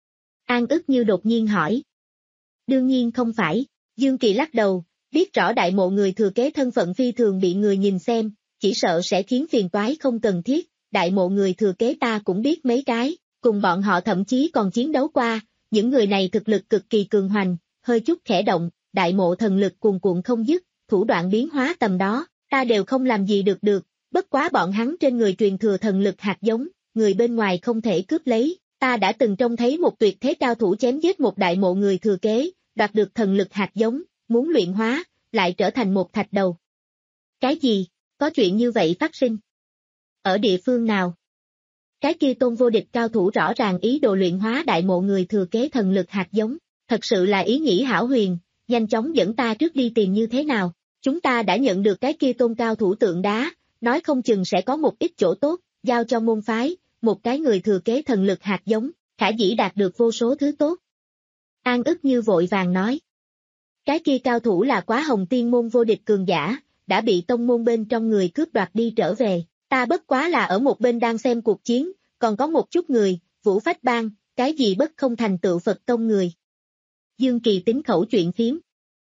[SPEAKER 2] An ức như đột nhiên hỏi. Đương nhiên không phải, Dương Kỳ lắc đầu, biết rõ đại mộ người thừa kế thân phận phi thường bị người nhìn xem, chỉ sợ sẽ khiến phiền toái không cần thiết, đại mộ người thừa kế ta cũng biết mấy cái, cùng bọn họ thậm chí còn chiến đấu qua, những người này thực lực cực kỳ cường hoành, hơi chút khẽ động, đại mộ thần lực cuồn cuộn không dứt, thủ đoạn biến hóa tầm đó, ta đều không làm gì được được, bất quá bọn hắn trên người truyền thừa thần lực hạt giống, người bên ngoài không thể cướp lấy, ta đã từng trông thấy một tuyệt thế cao thủ chém giết một đại mộ người thừa kế, đoạt được thần lực hạt giống, muốn luyện hóa, lại trở thành một thạch đầu. Cái gì? Có chuyện như vậy phát sinh? Ở địa phương nào? Cái kia tôn vô địch cao thủ rõ ràng ý đồ luyện hóa đại mộ người thừa kế thần lực hạt giống, thật sự là ý nghĩ hão huyền, nhanh chóng dẫn ta trước đi tìm như thế nào, chúng ta đã nhận được cái kia tôn cao thủ tượng đá, nói không chừng sẽ có một ít chỗ tốt, giao cho môn phái, một cái người thừa kế thần lực hạt giống, khả dĩ đạt được vô số thứ tốt. An ức như vội vàng nói. Cái kia cao thủ là Quá Hồng Tiên môn vô địch cường giả, đã bị tông môn bên trong người cướp đoạt đi trở về, ta bất quá là ở một bên đang xem cuộc chiến, còn có một chút người, Vũ Phách Bang, cái gì bất không thành tựu Phật tông người. Dương Kỳ tính khẩu chuyện phiếm.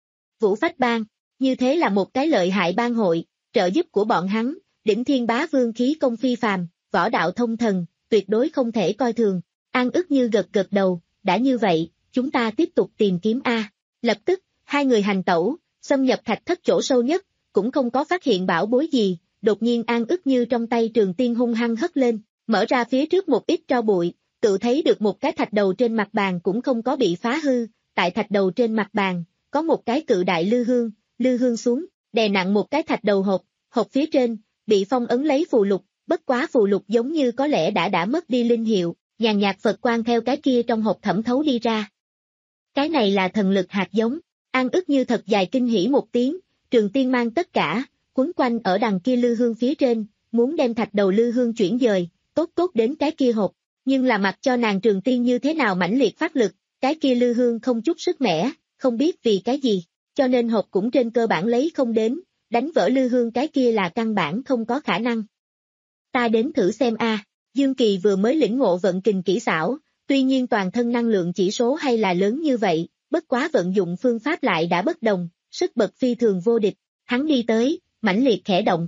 [SPEAKER 2] Vũ Phách Bang, như thế là một cái lợi hại bang hội, trợ giúp của bọn hắn, đỉnh thiên bá vương khí công phi phàm, võ đạo thông thần, tuyệt đối không thể coi thường. An ức như gật gật đầu, đã như vậy, chúng ta tiếp tục tìm kiếm A. Lập tức, hai người hành tẩu, xâm nhập thạch thất chỗ sâu nhất, cũng không có phát hiện bảo bối gì, đột nhiên An ức như trong tay trường tiên hung hăng hất lên, mở ra phía trước một ít tro bụi, tự thấy được một cái thạch đầu trên mặt bàn cũng không có bị phá hư, tại thạch đầu trên mặt bàn, có một cái cự đại lư hương, lư hương xuống, đè nặng một cái thạch đầu hộp, hộp phía trên, bị phong ấn lấy phù lục, bất quá phù lục giống như có lẽ đã đã mất đi linh hiệu, nhàn nhạt Phật quang theo cái kia trong hộp thẩm thấu đi ra. Cái này là thần lực hạt giống, An ức như thật dài kinh hỉ một tiếng, trường tiên mang tất cả, quấn quanh ở đằng kia lư hương phía trên, muốn đem thạch đầu lư hương chuyển dời, tốt tốt đến cái kia hộp, nhưng là mặc cho nàng trường tiên như thế nào mãnh liệt phát lực, cái kia lư hương không chút sức mẻ, không biết vì cái gì, cho nên hộp cũng trên cơ bản lấy không đến, đánh vỡ lư hương cái kia là căn bản không có khả năng. Ta đến thử xem a. Dương Kỳ vừa mới lĩnh ngộ vận kình kỹ xảo, tuy nhiên toàn thân năng lượng chỉ số hay là lớn như vậy, bất quá vận dụng phương pháp lại đã bất đồng, sức bật phi thường vô địch, hắn đi tới, mãnh liệt khẽ động.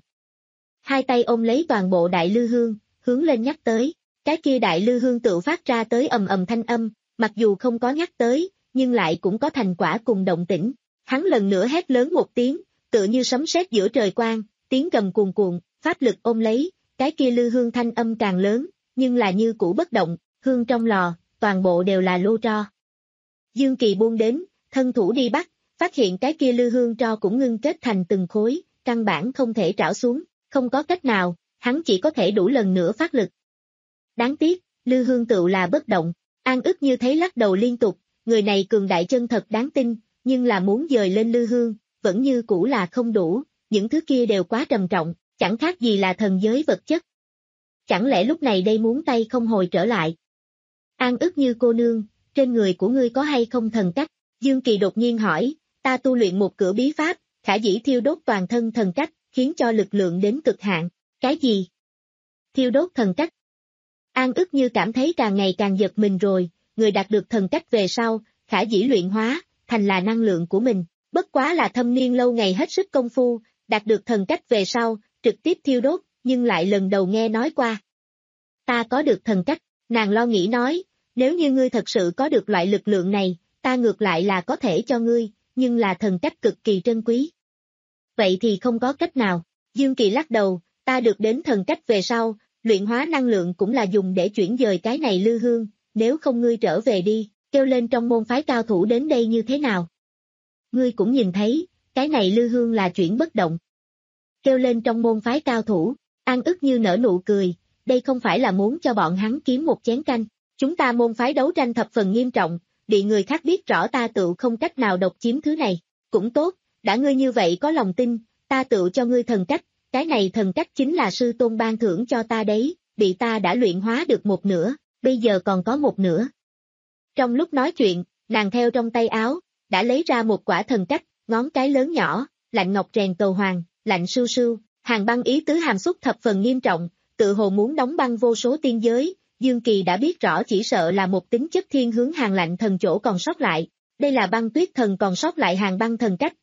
[SPEAKER 2] Hai tay ôm lấy toàn bộ đại lư hương, hướng lên nhắc tới, cái kia đại lư hương tự phát ra tới ầm ầm thanh âm, mặc dù không có nhắc tới, nhưng lại cũng có thành quả cùng động tĩnh. Hắn lần nữa hét lớn một tiếng, tựa như sấm sét giữa trời quang, tiếng gầm cuồn cuộn, pháp lực ôm lấy, cái kia lư hương thanh âm càng lớn, nhưng là như cũ bất động, hương trong lò, toàn bộ đều là lô tro. Dương Kỳ buông đến, thân thủ đi bắt, phát hiện cái kia lư hương tro cũng ngưng kết thành từng khối, căn bản không thể trảo xuống, không có cách nào, hắn chỉ có thể đủ lần nữa phát lực. Đáng tiếc, lư hương tựu là bất động, An ức như thấy lắc đầu liên tục, người này cường đại chân thật đáng tin, nhưng là muốn dời lên lư hương, vẫn như cũ là không đủ, những thứ kia đều quá trầm trọng, chẳng khác gì là thần giới vật chất. Chẳng lẽ lúc này đây muốn tay không hồi trở lại? An ức như cô nương, trên người của ngươi có hay không thần cách? Dương Kỳ đột nhiên hỏi, ta tu luyện một cửa bí pháp, khả dĩ thiêu đốt toàn thân thần cách, khiến cho lực lượng đến cực hạn. Cái gì? Thiêu đốt thần cách? An ức như cảm thấy càng ngày càng giật mình rồi, người đạt được thần cách về sau, khả dĩ luyện hóa, thành là năng lượng của mình, bất quá là thâm niên lâu ngày hết sức công phu, đạt được thần cách về sau, trực tiếp thiêu đốt, nhưng lại lần đầu nghe nói qua. Ta có được thần cách, nàng lo nghĩ nói, nếu như ngươi thật sự có được loại lực lượng này, ta ngược lại là có thể cho ngươi, nhưng là thần cách cực kỳ trân quý. Vậy thì không có cách nào, Dương Kỳ lắc đầu, ta được đến thần cách về sau, luyện hóa năng lượng cũng là dùng để chuyển dời cái này lư hương, nếu không ngươi trở về đi, kêu lên trong môn phái cao thủ đến đây như thế nào. Ngươi cũng nhìn thấy, cái này lư hương là chuyển bất động. Kêu lên trong môn phái cao thủ, An ức như nở nụ cười, đây không phải là muốn cho bọn hắn kiếm một chén canh, chúng ta môn phái đấu tranh thập phần nghiêm trọng, bị người khác biết rõ ta tự không cách nào độc chiếm thứ này, cũng tốt, đã ngươi như vậy có lòng tin, ta tự cho ngươi thần cách, cái này thần cách chính là sư tôn ban thưởng cho ta đấy, bị ta đã luyện hóa được một nửa, bây giờ còn có một nửa. Trong lúc nói chuyện, nàng theo trong tay áo, đã lấy ra một quả thần cách, ngón cái lớn nhỏ, lạnh ngọc rèn cầu hoàng, lạnh sưu sưu, hàng băng ý tứ hàm xúc thập phần nghiêm trọng, tự hồ muốn đóng băng vô số tiên giới, Dương Kỳ đã biết rõ chỉ sợ là một tính chất thiên hướng hàng lạnh thần chỗ còn sót lại, đây là băng tuyết thần còn sót lại hàng băng thần cách.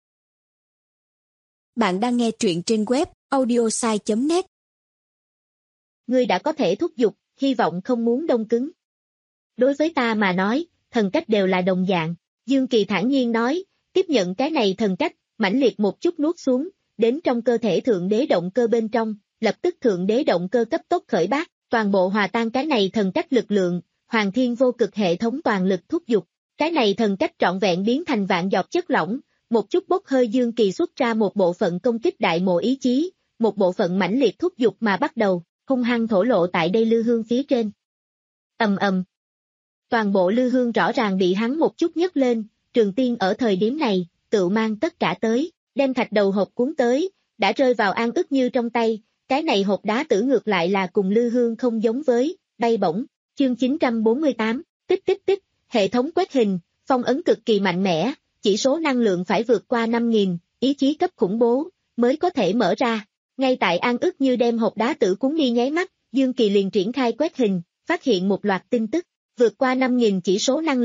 [SPEAKER 3] Bạn đang nghe truyện trên web audiosai chấm net.
[SPEAKER 2] Ngươi đã có thể thúc giục, hy vọng không muốn đông cứng. Đối với ta mà nói, thần cách đều là đồng dạng, Dương Kỳ thản nhiên nói, tiếp nhận cái này thần cách, mãnh liệt một chút nuốt xuống, đến trong cơ thể thượng đế động cơ bên trong, lập tức thượng đế động cơ cấp tốc khởi bác, toàn bộ hòa tan cái này thần cách lực lượng, hoàng thiên vô cực hệ thống toàn lực thúc giục, cái này thần cách trọn vẹn biến thành vạn giọt chất lỏng, một chút bốc hơi Dương Kỳ xuất ra một bộ phận công kích đại mộ ý chí, một bộ phận mãnh liệt thúc giục mà bắt đầu, hung hăng thổ lộ tại đây lư hương phía trên. Ầm ầm. Toàn bộ lư hương rõ ràng bị hắn một chút nhấc lên, Trường Tiên ở thời điểm này, tự mang tất cả tới, đem thạch đầu hộp cuốn tới, đã rơi vào An ức như trong tay, cái này hộp đá tử ngược lại là cùng lư hương không giống với, bay bổng, chương chín trăm bốn mươi tám, tích tích tích, hệ thống quét hình, phong ấn cực kỳ mạnh mẽ, chỉ số năng lượng phải vượt qua năm nghìn, ý chí cấp khủng bố, mới có thể mở ra. Ngay tại An ức như đem hộp đá tử cuốn đi nháy mắt, Dương Kỳ liền triển khai quét hình, phát hiện một loạt tin tức, vượt qua năm nghìn chỉ số năng lượng,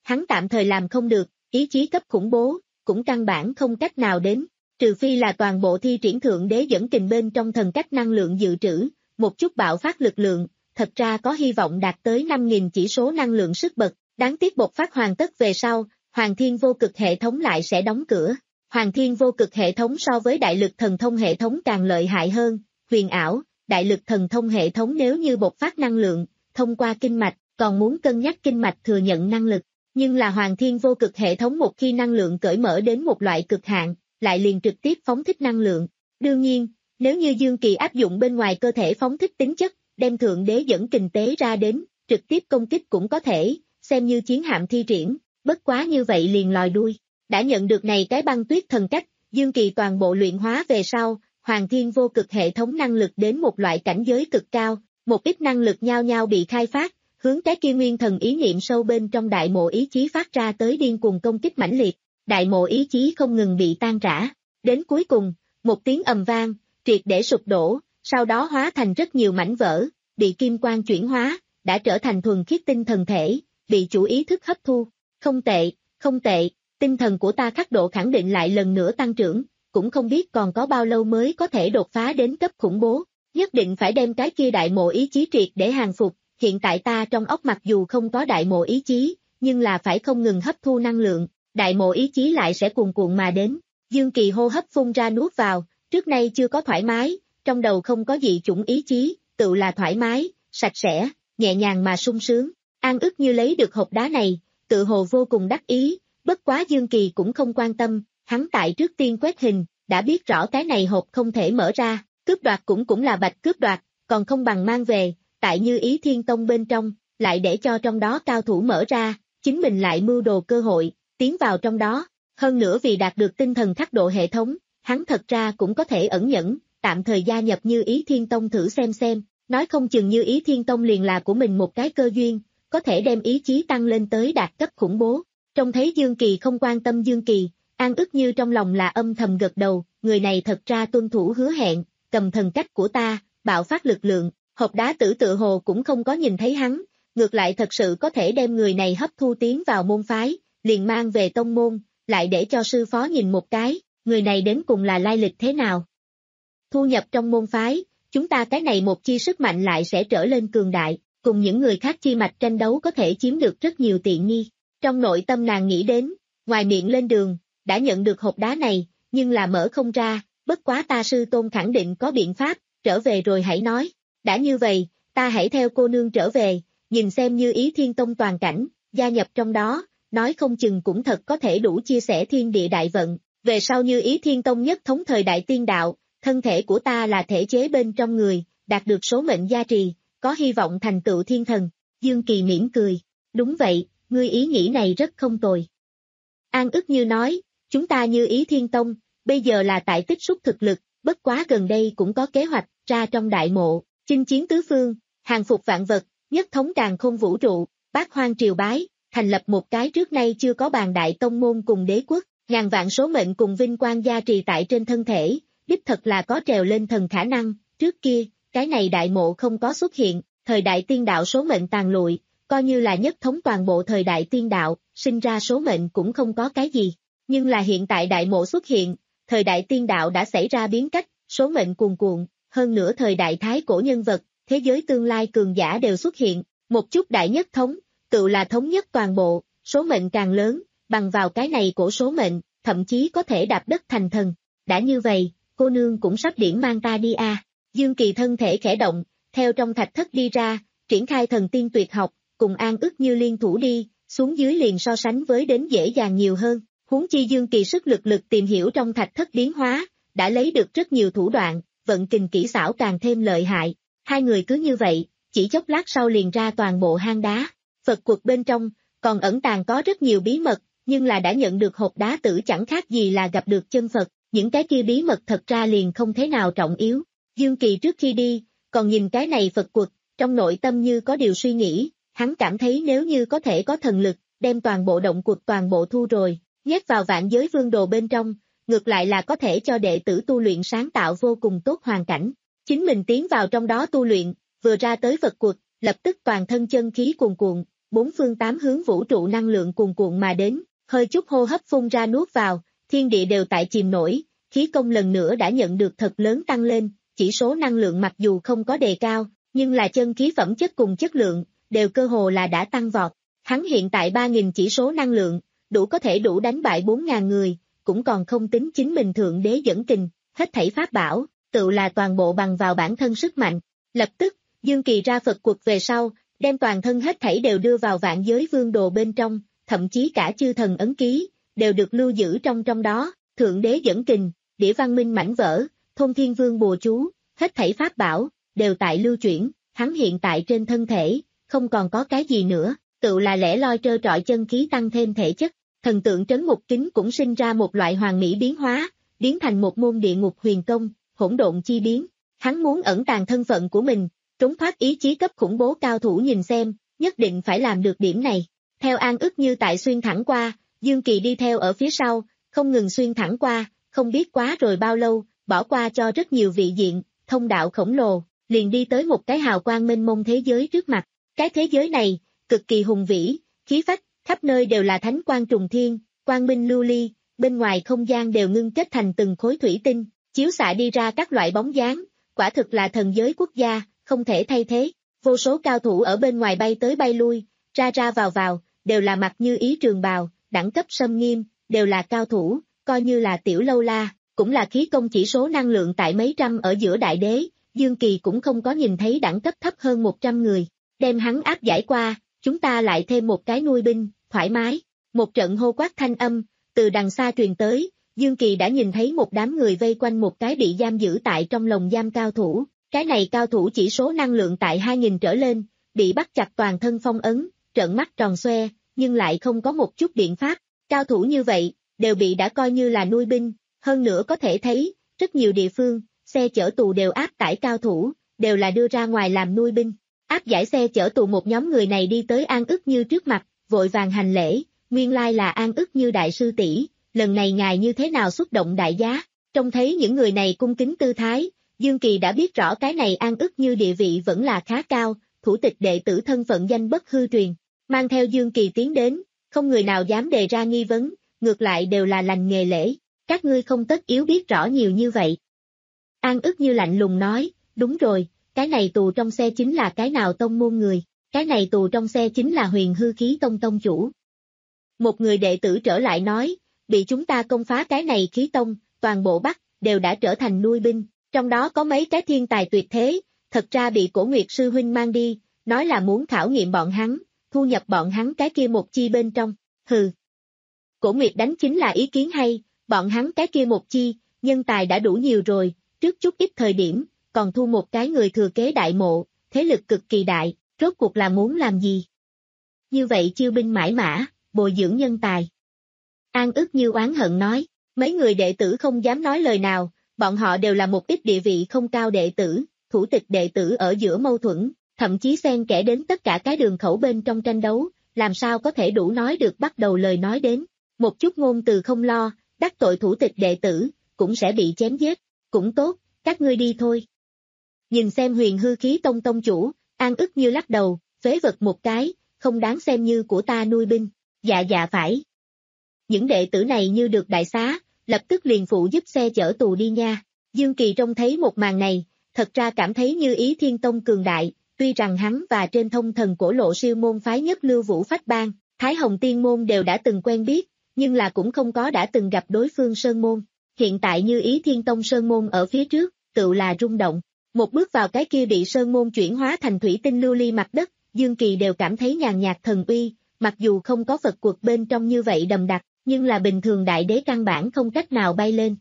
[SPEAKER 2] hắn tạm thời làm không được, ý chí cấp khủng bố, cũng căn bản không cách nào đến, trừ phi là toàn bộ thi triển thượng đế dẫn kình bên trong thần cách năng lượng dự trữ, một chút bạo phát lực lượng, thật ra có hy vọng đạt tới năm nghìn chỉ số năng lượng sức bật, đáng tiếc bộc phát hoàn tất về sau, Hoàng Thiên Vô Cực hệ thống lại sẽ đóng cửa. Hoàng Thiên Vô Cực hệ thống so với đại lực thần thông hệ thống càng lợi hại hơn, huyền ảo, đại lực thần thông hệ thống nếu như bộc phát năng lượng, thông qua kinh mạch, còn muốn cân nhắc kinh mạch thừa nhận năng lực, nhưng là Hoàng Thiên Vô Cực hệ thống một khi năng lượng cởi mở đến một loại cực hạn, lại liền trực tiếp phóng thích năng lượng. Đương nhiên, nếu như Dương Kỳ áp dụng bên ngoài cơ thể phóng thích tính chất, đem thượng đế dẫn kình tế ra đến, trực tiếp công kích cũng có thể, xem như chiến hạm thi triển, bất quá như vậy liền lòi đuôi. Đã nhận được này cái băng tuyết thần cách, Dương Kỳ toàn bộ luyện hóa về sau, Hoàng Thiên Vô Cực hệ thống năng lực đến một loại cảnh giới cực cao, một ít năng lực nhao nhao bị khai phát, hướng cái kia nguyên thần ý niệm sâu bên trong đại mộ ý chí phát ra tới điên cuồng công kích mãnh liệt, đại mộ ý chí không ngừng bị tan rã, đến cuối cùng, một tiếng ầm vang, triệt để sụp đổ, sau đó hóa thành rất nhiều mảnh vỡ, bị kim quang chuyển hóa, đã trở thành thuần khiết tinh thần thể, bị chủ ý thức hấp thu, không tệ, không tệ, tinh thần của ta khắc độ khẳng định lại lần nữa tăng trưởng, cũng không biết còn có bao lâu mới có thể đột phá đến cấp khủng bố, nhất định phải đem cái kia đại mộ ý chí triệt để hàng phục, hiện tại ta trong óc mặc dù không có đại mộ ý chí, nhưng là phải không ngừng hấp thu năng lượng, đại mộ ý chí lại sẽ cuồn cuộn mà đến, Dương Kỳ hô hấp phun ra nuốt vào, trước nay chưa có thoải mái, trong đầu không có dị chủng ý chí, tự là thoải mái, sạch sẽ, nhẹ nhàng mà sung sướng, An ức như lấy được hộp đá này, tự hồ vô cùng đắc ý, bất quá Dương Kỳ cũng không quan tâm, hắn tại trước tiên quét hình, đã biết rõ cái này hộp không thể mở ra, cướp đoạt cũng cũng là bạch cướp đoạt, còn không bằng mang về, tại Như Ý Thiên Tông bên trong, lại để cho trong đó cao thủ mở ra, chính mình lại mưu đồ cơ hội, tiến vào trong đó, hơn nữa vì đạt được tinh thần khắc độ hệ thống, hắn thật ra cũng có thể ẩn nhẫn, tạm thời gia nhập Như Ý Thiên Tông thử xem xem, nói không chừng Như Ý Thiên Tông liền là của mình một cái cơ duyên, có thể đem ý chí tăng lên tới đạt cấp khủng bố. Trông thấy Dương Kỳ không quan tâm Dương Kỳ, An ức như trong lòng là âm thầm gật đầu, người này thật ra tuân thủ hứa hẹn, cầm thần cách của ta, bạo phát lực lượng, hộp đá tử tự hồ cũng không có nhìn thấy hắn, ngược lại thật sự có thể đem người này hấp thu tiến vào môn phái, liền mang về tông môn, lại để cho sư phó nhìn một cái, người này đến cùng là lai lịch thế nào. Thu nhập trong môn phái, chúng ta cái này một chi sức mạnh lại sẽ trở lên cường đại, cùng những người khác chi mạch tranh đấu có thể chiếm được rất nhiều tiện nghi. Trong nội tâm nàng nghĩ đến, ngoài miệng lên đường, đã nhận được hộp đá này, nhưng là mở không ra, bất quá ta sư tôn khẳng định có biện pháp, trở về rồi hãy nói. Đã như vậy, ta hãy theo cô nương trở về, nhìn xem Như Ý Thiên Tông toàn cảnh, gia nhập trong đó, nói không chừng cũng thật có thể đủ chia sẻ thiên địa đại vận. Về sau Như Ý Thiên Tông nhất thống thời đại tiên đạo, thân thể của ta là thể chế bên trong người, đạt được số mệnh gia trì, có hy vọng thành tựu thiên thần. Dương Kỳ mỉm cười, đúng vậy, ngươi ý nghĩ này rất không tồi. An ức như nói, chúng ta Như Ý Thiên Tông, bây giờ là tại tích xúc thực lực, bất quá gần đây cũng có kế hoạch, ra trong đại mộ, chinh chiến tứ phương, hàng phục vạn vật, nhất thống càn khôn vũ trụ, bát hoang triều bái, thành lập một cái trước nay chưa có bàn đại tông môn cùng đế quốc, ngàn vạn số mệnh cùng vinh quang gia trì tại trên thân thể, đích thật là có trèo lên thần khả năng, trước kia, cái này đại mộ không có xuất hiện, thời đại tiên đạo số mệnh tàn lụi, coi như là nhất thống toàn bộ thời đại tiên đạo, sinh ra số mệnh cũng không có cái gì, nhưng là hiện tại đại mộ xuất hiện, thời đại tiên đạo đã xảy ra biến cách, số mệnh cuồn cuộn, hơn nữa thời đại thái cổ nhân vật, thế giới tương lai cường giả đều xuất hiện, một chút đại nhất thống, tự là thống nhất toàn bộ, số mệnh càng lớn, bằng vào cái này của số mệnh, thậm chí có thể đạp đất thành thần. Đã như vậy, cô nương cũng sắp điểm mang ta đi a. À. Dương Kỳ thân thể khẽ động, theo trong thạch thất đi ra, triển khai thần tiên tuyệt học, cùng An ức như liên thủ đi, xuống dưới liền so sánh với đến dễ dàng nhiều hơn. Huống chi Dương Kỳ sức lực lực tìm hiểu trong thạch thất biến hóa, đã lấy được rất nhiều thủ đoạn, vận kình kỹ xảo càng thêm lợi hại. Hai người cứ như vậy, chỉ chốc lát sau liền ra toàn bộ hang đá. Phật quật bên trong, còn ẩn tàng có rất nhiều bí mật, nhưng là đã nhận được hộp đá tử chẳng khác gì là gặp được chân Phật, những cái kia bí mật thật ra liền không thế nào trọng yếu. Dương Kỳ trước khi đi, còn nhìn cái này Phật quật, trong nội tâm như có điều suy nghĩ, hắn cảm thấy nếu như có thể có thần lực, đem toàn bộ động quật toàn bộ thu rồi, nhét vào vạn giới vương đồ bên trong, ngược lại là có thể cho đệ tử tu luyện sáng tạo vô cùng tốt hoàn cảnh. Chính mình tiến vào trong đó tu luyện, vừa ra tới Phật quật, lập tức toàn thân chân khí cuồn cuộn, bốn phương tám hướng vũ trụ năng lượng cuồn cuộn mà đến, hơi chút hô hấp phun ra nuốt vào, thiên địa đều tại chìm nổi, khí công lần nữa đã nhận được thật lớn tăng lên, chỉ số năng lượng mặc dù không có đề cao, nhưng là chân khí phẩm chất cùng chất lượng, đều cơ hồ là đã tăng vọt. Hắn hiện tại ba nghìn chỉ số năng lượng, đủ có thể đủ đánh bại bốn nghìn người, cũng còn không tính chính mình thượng đế dẫn kình, hết thảy pháp bảo, tự là toàn bộ bằng vào bản thân sức mạnh. Lập tức, Dương Kỳ ra Phật quật về sau, đem toàn thân hết thảy đều đưa vào vạn giới vương đồ bên trong, thậm chí cả chư thần ấn ký, đều được lưu giữ trong trong đó, thượng đế dẫn kình, đĩa văn minh mảnh vỡ, thôn thiên vương bùa chú, hết thảy pháp bảo, đều tại lưu chuyển, hắn hiện tại trên thân thể, không còn có cái gì nữa, tự là lẻ loi trơ trọi chân khí tăng thêm thể chất, thần tượng trấn ngục kính cũng sinh ra một loại hoàn mỹ biến hóa, biến thành một môn địa ngục huyền công, hỗn độn chi biến, hắn muốn ẩn tàng thân phận của mình, trốn thoát ý chí cấp khủng bố cao thủ nhìn xem, nhất định phải làm được điểm này. Theo An ức như tại xuyên thẳng qua, Dương Kỳ đi theo ở phía sau, không ngừng xuyên thẳng qua, không biết quá rồi bao lâu, bỏ qua cho rất nhiều vị diện, thông đạo khổng lồ, liền đi tới một cái hào quang mênh mông thế giới trước mặt. Cái thế giới này, cực kỳ hùng vĩ, khí phách, khắp nơi đều là thánh quang trùng thiên, quang minh lưu ly, bên ngoài không gian đều ngưng kết thành từng khối thủy tinh, chiếu xạ đi ra các loại bóng dáng, quả thực là thần giới quốc gia, không thể thay thế. Vô số cao thủ ở bên ngoài bay tới bay lui, ra ra vào vào, đều là mặc như ý trường bào, đẳng cấp sâm nghiêm, đều là cao thủ, coi như là tiểu lâu la, cũng là khí công chỉ số năng lượng tại mấy trăm ở giữa đại đế, Dương Kỳ cũng không có nhìn thấy đẳng cấp thấp hơn một trăm người, đem hắn áp giải qua, chúng ta lại thêm một cái nuôi binh, thoải mái, một trận hô quát thanh âm, từ đằng xa truyền tới, Dương Kỳ đã nhìn thấy một đám người vây quanh một cái bị giam giữ tại trong lồng giam cao thủ, cái này cao thủ chỉ số năng lượng tại hai nghìn trở lên, bị bắt chặt toàn thân phong ấn, trợn mắt tròn xoe, nhưng lại không có một chút biện pháp, cao thủ như vậy, đều bị đã coi như là nuôi binh, hơn nữa có thể thấy, rất nhiều địa phương, xe chở tù đều áp tải cao thủ, đều là đưa ra ngoài làm nuôi binh, áp giải xe chở tù một nhóm người này đi tới An ức như trước mặt, vội vàng hành lễ, nguyên lai là An ức như đại sư tỷ, lần này ngài như thế nào xuất động đại giá, trông thấy những người này cung kính tư thái, Dương Kỳ đã biết rõ cái này An ức như địa vị vẫn là khá cao, thủ tịch đệ tử thân phận danh bất hư truyền, mang theo Dương Kỳ tiến đến, không người nào dám đề ra nghi vấn, ngược lại đều là lành nghề lễ, các ngươi không tất yếu biết rõ nhiều như vậy. An ức như lạnh lùng nói, đúng rồi, cái này tù trong xe chính là cái nào tông môn người, cái này tù trong xe chính là Huyền Hư Khí Tông tông chủ. Một người đệ tử trở lại nói, bị chúng ta công phá cái này khí tông, toàn bộ Bắc, đều đã trở thành nuôi binh, trong đó có mấy cái thiên tài tuyệt thế, thật ra bị Cổ Nguyệt sư huynh mang đi, nói là muốn khảo nghiệm bọn hắn, thu nhập bọn hắn cái kia một chi bên trong, hừ. Cổ Nguyệt đánh chính là ý kiến hay, bọn hắn cái kia một chi, nhân tài đã đủ nhiều rồi, trước chút ít thời điểm, còn thu một cái người thừa kế đại mộ, thế lực cực kỳ đại, rốt cuộc là muốn làm gì? Như vậy chiêu binh mãi mã, bồi dưỡng nhân tài. An ức như oán hận nói, mấy người đệ tử không dám nói lời nào, bọn họ đều là một ít địa vị không cao đệ tử, thủ tịch đệ tử ở giữa mâu thuẫn, thậm chí xen kẽ đến tất cả cái đường khẩu bên trong tranh đấu, làm sao có thể đủ nói được bắt đầu lời nói đến, một chút ngôn từ không lo, đắc tội thủ tịch đệ tử, cũng sẽ bị chém giết, cũng tốt, các ngươi đi thôi. Nhìn xem Huyền Hư Khí Tông tông chủ, An ức như lắc đầu, phế vật một cái, không đáng xem như của ta nuôi binh, dạ dạ phải. Những đệ tử này như được đại xá, lập tức liền phụ giúp xe chở tù đi nha. Dương Kỳ trông thấy một màn này, thật ra cảm thấy Như Ý Thiên Tông cường đại, tuy rằng hắn và trên thông thần cổ lộ siêu môn phái nhất Lưu Vũ Phách Bang, Thái Hồng Tiên Môn đều đã từng quen biết, nhưng là cũng không có đã từng gặp đối phương Sơn Môn. Hiện tại Như Ý Thiên Tông Sơn Môn ở phía trước, tự là rung động. Một bước vào cái kia bị Sơn Môn chuyển hóa thành thủy tinh lưu ly mặt đất, Dương Kỳ đều cảm thấy nhàn nhạt thần uy, mặc dù không có Phật quật bên trong như vậy đầm đặc, nhưng là bình thường đại đế căn bản không cách nào bay lên.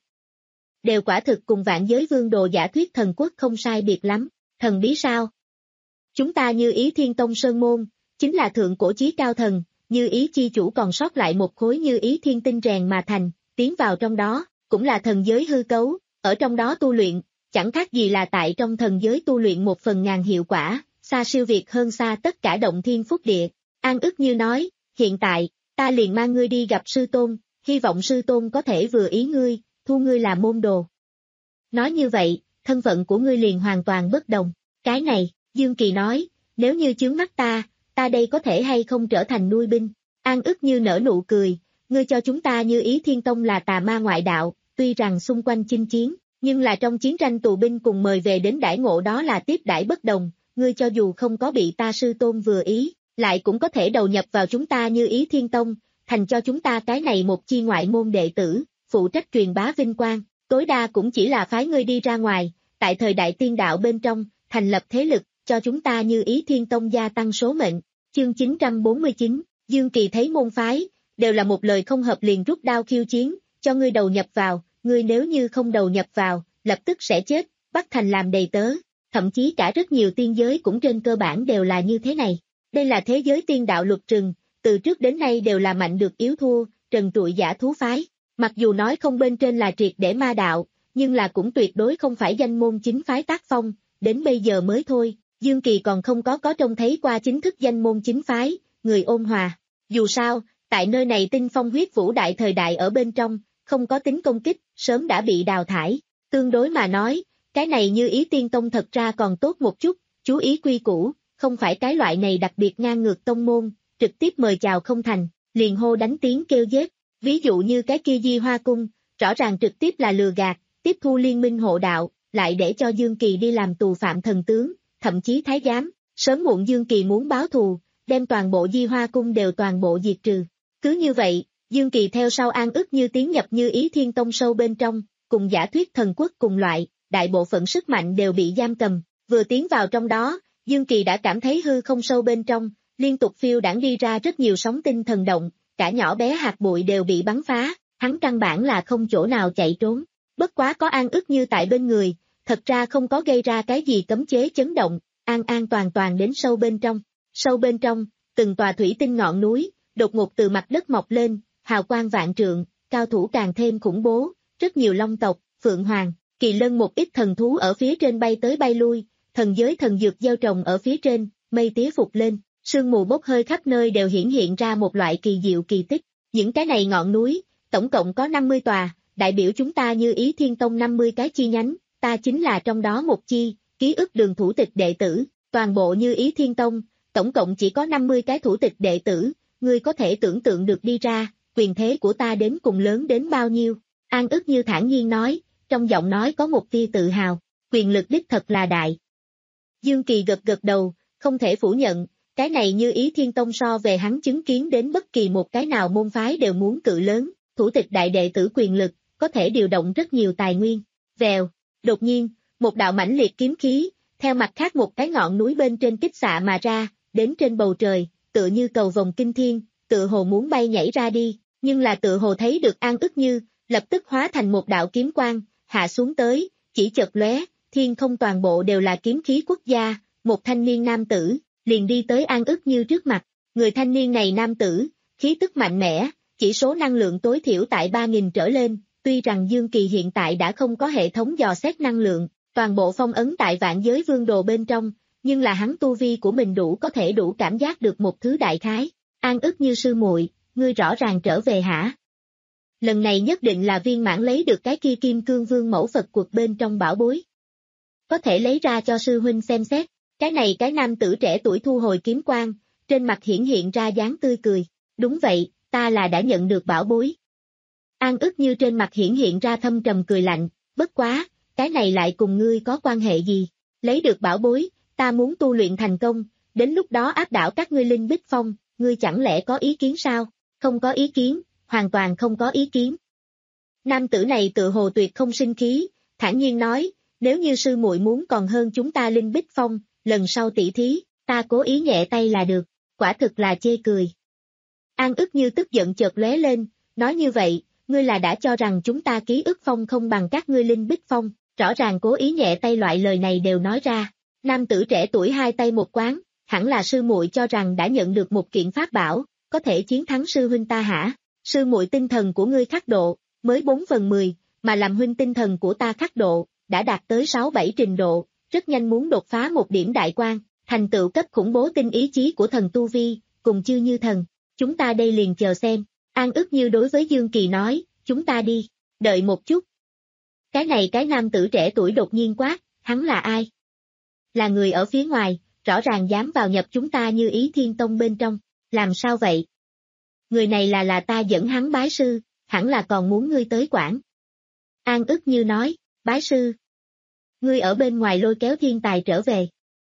[SPEAKER 2] Đều quả thực cùng vạn giới vương đồ giả thuyết thần quốc không sai biệt lắm, thần bí sao? Chúng ta Như Ý Thiên Tông Sơn Môn, chính là thượng cổ chí cao thần, Như Ý chi chủ còn sót lại một khối Như Ý Thiên Tinh rèn mà thành, tiến vào trong đó, cũng là thần giới hư cấu, ở trong đó tu luyện, chẳng khác gì là tại trong thần giới tu luyện một phần ngàn hiệu quả, xa siêu việt hơn xa tất cả động thiên phúc địa. An ức như nói, hiện tại, ta liền mang ngươi đi gặp sư tôn, hy vọng sư tôn có thể vừa ý ngươi, thu ngươi làm môn đồ. Nói như vậy, thân phận của ngươi liền hoàn toàn bất đồng. Cái này, Dương Kỳ nói, nếu như chướng mắt ta, ta đây có thể hay không trở thành nuôi binh. An ức như nở nụ cười, ngươi cho chúng ta Như Ý Thiên Tông là tà ma ngoại đạo, tuy rằng xung quanh chinh chiến, nhưng là trong chiến tranh tù binh cùng mời về đến đãi ngộ đó là tiếp đãi bất đồng, ngươi cho dù không có bị ta sư tôn vừa ý, lại cũng có thể đầu nhập vào chúng ta Như Ý Thiên Tông, thành cho chúng ta cái này một chi ngoại môn đệ tử, phụ trách truyền bá vinh quang, tối đa cũng chỉ là phái ngươi đi ra ngoài, tại thời đại tiên đạo bên trong, thành lập thế lực, cho chúng ta Như Ý Thiên Tông gia tăng số mệnh. Chương chín trăm bốn mươi chín, Dương Kỳ thấy môn phái, đều là một lời không hợp liền rút đao khiêu chiến, cho ngươi đầu nhập vào, ngươi nếu như không đầu nhập vào, lập tức sẽ chết, bắt thành làm đầy tớ, thậm chí cả rất nhiều tiên giới cũng trên cơ bản đều là như thế này. Đây là thế giới tiên đạo luật trừng, từ trước đến nay đều là mạnh được yếu thua, trần trụi giả thú phái, mặc dù nói không bên trên là triệt để ma đạo, nhưng là cũng tuyệt đối không phải danh môn chính phái tác phong, đến bây giờ mới thôi, Dương Kỳ còn không có có trông thấy qua chính thức danh môn chính phái, người ôn hòa. Dù sao, tại nơi này tinh phong huyết vũ đại thời đại ở bên trong, không có tính công kích, sớm đã bị đào thải. Tương đối mà nói, cái này Như Ý Tiên Tông thật ra còn tốt một chút, chú ý quy củ, không phải cái loại này đặc biệt ngang ngược tông môn, trực tiếp mời chào không thành, liền hô đánh tiếng kêu giết. Ví dụ như cái kia Di Hoa Cung, rõ ràng trực tiếp là lừa gạt, tiếp thu liên minh hộ đạo, lại để cho Dương Kỳ đi làm tù phạm thần tướng, thậm chí thái giám, sớm muộn Dương Kỳ muốn báo thù, đem toàn bộ Di Hoa Cung đều toàn bộ diệt trừ. Cứ như vậy, Dương Kỳ theo sau An ức như tiến nhập Như Ý Thiên Tông sâu bên trong, cùng giả thuyết thần quốc cùng loại, đại bộ phận sức mạnh đều bị giam cầm, vừa tiến vào trong đó, Dương Kỳ đã cảm thấy hư không sâu bên trong, liên tục phiêu đãng đi ra rất nhiều sóng tinh thần động, cả nhỏ bé hạt bụi đều bị bắn phá, hắn căn bản là không chỗ nào chạy trốn. Bất quá có An ức như tại bên người, thật ra không có gây ra cái gì cấm chế chấn động, an an toàn toàn đến sâu bên trong. Sâu bên trong, từng tòa thủy tinh ngọn núi, đột ngột từ mặt đất mọc lên, hào quang vạn trượng, cao thủ càng thêm khủng bố, rất nhiều long tộc, phượng hoàng, kỳ lân một ít thần thú ở phía trên bay tới bay lui, thần giới thần dược gieo trồng ở phía trên, mây tía phục lên, sương mù bốc hơi khắp nơi đều hiển hiện ra một loại kỳ diệu kỳ tích. Những cái này ngọn núi, tổng cộng có năm mươi tòa, đại biểu chúng ta Như Ý Thiên Tông năm mươi cái chi nhánh, ta chính là trong đó một chi, ký ức đường thủ tịch đệ tử, toàn bộ Như Ý Thiên Tông, tổng cộng chỉ có năm mươi cái thủ tịch đệ tử, ngươi có thể tưởng tượng được đi ra, quyền thế của ta đến cùng lớn đến bao nhiêu. An ức như thản nhiên nói, trong giọng nói có một tia tự hào, quyền lực đích thật là đại. Dương Kỳ gật gật đầu, không thể phủ nhận, cái này Như Ý Thiên Tông so về hắn chứng kiến đến bất kỳ một cái nào môn phái đều muốn cự lớn, thủ tịch đại đệ tử quyền lực, có thể điều động rất nhiều tài nguyên. Vèo, đột nhiên, một đạo mãnh liệt kiếm khí, theo mặt khác một cái ngọn núi bên trên kích xạ mà ra, đến trên bầu trời, tựa như cầu vồng kinh thiên, tựa hồ muốn bay nhảy ra đi, nhưng là tựa hồ thấy được An ức như, lập tức hóa thành một đạo kiếm quang, hạ xuống tới, chỉ chợt lóe, thiên không toàn bộ đều là kiếm khí quốc gia, một thanh niên nam tử, liền đi tới An ức như trước mặt, người thanh niên này nam tử, khí tức mạnh mẽ, chỉ số năng lượng tối thiểu tại ba nghìn trở lên, tuy rằng Dương Kỳ hiện tại đã không có hệ thống dò xét năng lượng, toàn bộ phong ấn tại vạn giới vương đồ bên trong, nhưng là hắn tu vi của mình đủ có thể đủ cảm giác được một thứ đại khái. An ức như sư muội, ngươi rõ ràng trở về hả? Lần này nhất định là viên mãn lấy được cái kia kim cương vương mẫu Phật cuộc bên trong bảo bối. Có thể lấy ra cho sư huynh xem xét, cái này cái nam tử trẻ tuổi thu hồi kiếm quang, trên mặt hiển hiện ra dáng tươi cười. Đúng vậy, ta là đã nhận được bảo bối. An ức như trên mặt hiển hiện ra thâm trầm cười lạnh, bất quá, cái này lại cùng ngươi có quan hệ gì? Lấy được bảo bối, ta muốn tu luyện thành công, đến lúc đó áp đảo các ngươi linh bích phong, ngươi chẳng lẽ có ý kiến sao? Không có ý kiến, hoàn toàn không có ý kiến. Nam tử này tự hồ tuyệt không sinh khí, thản nhiên nói, nếu như sư muội muốn còn hơn chúng ta linh bích phong, lần sau tỷ thí, ta cố ý nhẹ tay là được, quả thực là chê cười. An ức như tức giận chợt lóe lên, nói như vậy, ngươi là đã cho rằng chúng ta ký ức phong không bằng các ngươi linh bích phong, rõ ràng cố ý nhẹ tay loại lời này đều nói ra. Nam tử trẻ tuổi hai tay một quán, hẳn là sư muội cho rằng đã nhận được một kiện pháp bảo, có thể chiến thắng sư huynh ta hả? Sư muội tinh thần của ngươi khắc độ, mới bốn phần mười, mà làm huynh tinh thần của ta khắc độ, đã đạt tới sáu bảy trình độ, rất nhanh muốn đột phá một điểm đại quan, thành tựu cấp khủng bố tinh ý chí của thần tu vi, cùng chư như thần. Chúng ta đây liền chờ xem. An ức như đối với Dương Kỳ nói, chúng ta đi, đợi một chút. Cái này cái nam tử trẻ tuổi đột nhiên quát, hắn là ai? Là người ở phía ngoài, rõ ràng dám vào nhập chúng ta Như Ý Thiên Tông bên trong, làm sao vậy? Người này là là ta dẫn hắn bái sư, hẳn là còn muốn ngươi tới quản. An ức như nói, bái sư. Ngươi ở bên ngoài lôi kéo thiên tài trở về.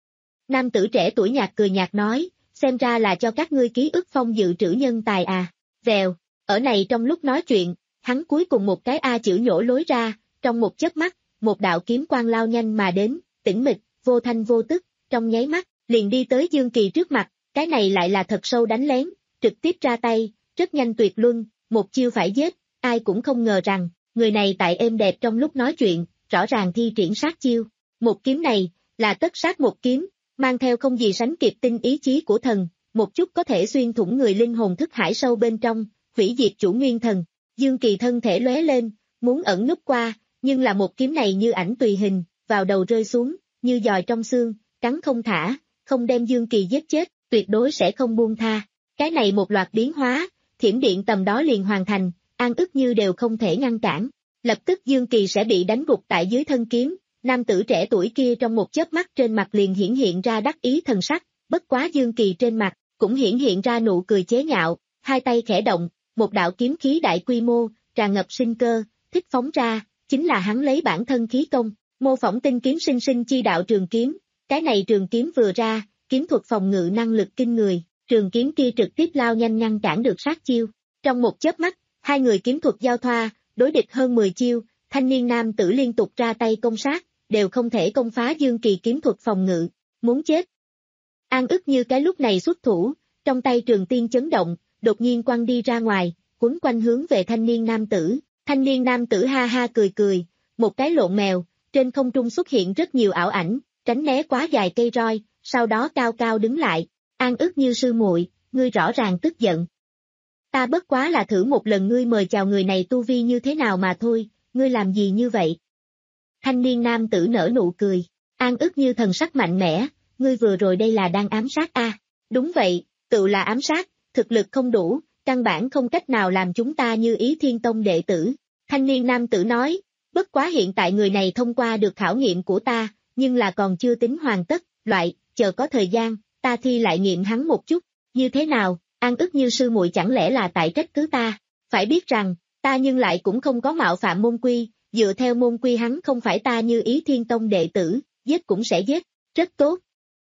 [SPEAKER 2] Nam tử trẻ tuổi nhạt cười nhạt nói, xem ra là cho các ngươi ký ức phong dự trữ nhân tài à, vèo, ở này trong lúc nói chuyện, hắn cuối cùng một cái A chữ nhổ lối ra, trong một chớp mắt, một đạo kiếm quang lao nhanh mà đến, tĩnh mịch, vô thanh vô tức, trong nháy mắt, liền đi tới Dương Kỳ trước mặt, cái này lại là thật sâu đánh lén, trực tiếp ra tay, rất nhanh tuyệt luân, một chiêu phải giết, ai cũng không ngờ rằng, người này tại êm đẹp trong lúc nói chuyện, rõ ràng thi triển sát chiêu, một kiếm này, là tất sát một kiếm, mang theo không gì sánh kịp tinh ý chí của thần, một chút có thể xuyên thủng người linh hồn thức hải sâu bên trong, hủy diệt chủ nguyên thần. Dương Kỳ thân thể lóe lên, muốn ẩn núp qua, nhưng là một kiếm này như ảnh tùy hình, vào đầu rơi xuống, như giòi trong xương, cắn không thả, không đem Dương Kỳ giết chết, tuyệt đối sẽ không buông tha. Cái này một loạt biến hóa, thiểm điện tầm đó liền hoàn thành, An ức như đều không thể ngăn cản. Lập tức Dương Kỳ sẽ bị đánh gục tại dưới thân kiếm, nam tử trẻ tuổi kia trong một chớp mắt trên mặt liền hiển hiện ra đắc ý thần sắc, bất quá Dương Kỳ trên mặt, cũng hiển hiện ra nụ cười chế nhạo, hai tay khẽ động, một đạo kiếm khí đại quy mô, tràn ngập sinh cơ, thích phóng ra, chính là hắn lấy bản thân khí công, mô phỏng tinh kiếm sinh sinh chi đạo trường kiếm, cái này trường kiếm vừa ra, kiếm thuật phòng ngự năng lực kinh người, trường kiếm kia trực tiếp lao nhanh ngăn cản được sát chiêu, trong một chớp mắt, hai người kiếm thuật giao thoa, đối địch hơn mười chiêu, thanh niên nam tử liên tục ra tay công sát, đều không thể công phá Dương Kỳ kiếm thuật phòng ngự, muốn chết. An ức như cái lúc này xuất thủ, trong tay trường tiên chấn động, đột nhiên quăng đi ra ngoài, quấn quanh hướng về thanh niên nam tử, thanh niên nam tử ha ha cười cười, một cái lộn mèo, trên không trung xuất hiện rất nhiều ảo ảnh, tránh né quá dài cây roi, sau đó cao cao đứng lại, An ức như sư muội, ngươi rõ ràng tức giận. Ta bất quá là thử một lần ngươi mời chào người này tu vi như thế nào mà thôi, ngươi làm gì như vậy? Thanh niên nam tử nở nụ cười, An ức như thần sắc mạnh mẽ, ngươi vừa rồi đây là đang ám sát a? À? Đúng vậy, tự là ám sát, thực lực không đủ, căn bản không cách nào làm chúng ta Như Ý Thiên Tông đệ tử. Thanh niên nam tử nói, bất quá hiện tại người này thông qua được khảo nghiệm của ta, nhưng là còn chưa tính hoàn tất, loại, chờ có thời gian, ta thi lại nghiệm hắn một chút, như thế nào, An ức như sư muội chẳng lẽ là tại trách cứ ta, phải biết rằng, ta nhưng lại cũng không có mạo phạm môn quy, dựa theo môn quy hắn không phải ta Như Ý Thiên Tông đệ tử, giết cũng sẽ giết, rất tốt.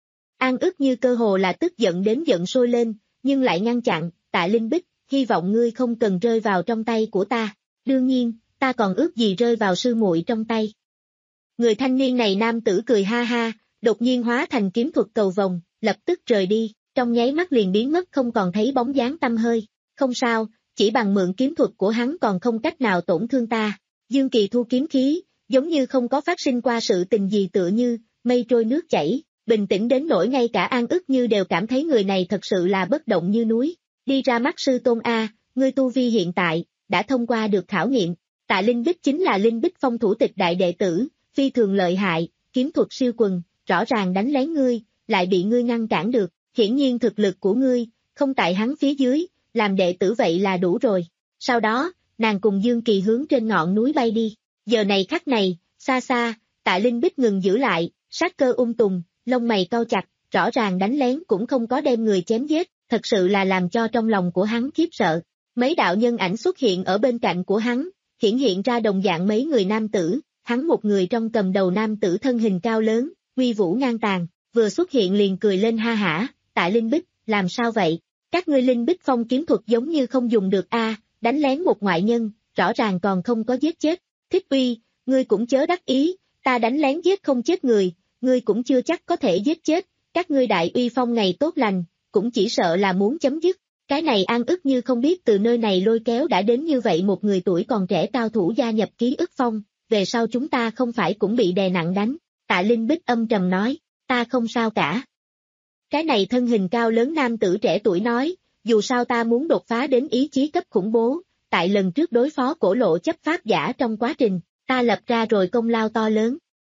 [SPEAKER 2] An ức như cơ hồ là tức giận đến giận sôi lên, nhưng lại ngăn chặn, Tạ Linh Bích, hy vọng ngươi không cần rơi vào trong tay của ta, đương nhiên, ta còn ước gì rơi vào sư muội trong tay. Người thanh niên này nam tử cười ha ha, đột nhiên hóa thành kiếm thuật cầu vồng, lập tức rời đi, trong nháy mắt liền biến mất không còn thấy bóng dáng tăm hơi, không sao, chỉ bằng mượn kiếm thuật của hắn còn không cách nào tổn thương ta. Dương Kỳ thu kiếm khí, giống như không có phát sinh qua sự tình gì tựa như, mây trôi nước chảy, bình tĩnh đến nỗi ngay cả An ức như đều cảm thấy người này thật sự là bất động như núi. Đi ra mắt sư tôn A, ngươi tu vi hiện tại, đã thông qua được khảo nghiệm, Tạ Linh Bích chính là Linh Bích Phong thủ tịch đại đệ tử, phi thường lợi hại, kiếm thuật siêu quần, rõ ràng đánh lén ngươi, lại bị ngươi ngăn cản được, hiển nhiên thực lực của ngươi, không tại hắn phía dưới, làm đệ tử vậy là đủ rồi. Sau đó, nàng cùng Dương Kỳ hướng trên ngọn núi bay đi, giờ này khắc này, xa xa, Tạ Linh Bích ngừng giữ lại, sát cơ ung tùng, lông mày cau chặt, rõ ràng đánh lén cũng không có đem người chém giết, thật sự là làm cho trong lòng của hắn khiếp sợ. Mấy đạo nhân ảnh xuất hiện ở bên cạnh của hắn, hiển hiện ra đồng dạng mấy người nam tử, hắn một người trong cầm đầu nam tử thân hình cao lớn, uy vũ ngang tàn, vừa xuất hiện liền cười lên ha hả, Tạ Linh Bích, làm sao vậy? Các ngươi Linh Bích Phong kiếm thuật giống như không dùng được a, đánh lén một ngoại nhân, rõ ràng còn không có giết chết. Thích Uy, ngươi cũng chớ đắc ý, ta đánh lén giết không chết người, ngươi cũng chưa chắc có thể giết chết, các ngươi Đại Uy Phong ngày tốt lành, cũng chỉ sợ là muốn chấm dứt. Cái này An ức như không biết từ nơi này lôi kéo đã đến như vậy một người tuổi còn trẻ cao thủ gia nhập ký ức phong, về sau chúng ta không phải cũng bị đè nặng đánh. Tạ Linh Bích âm trầm nói, ta không sao cả. Cái này thân hình cao lớn nam tử trẻ tuổi nói, dù sao ta muốn đột phá đến ý chí cấp khủng bố, tại lần trước đối phó cổ lộ chấp pháp giả trong quá trình, ta lập ra rồi công lao to lớn.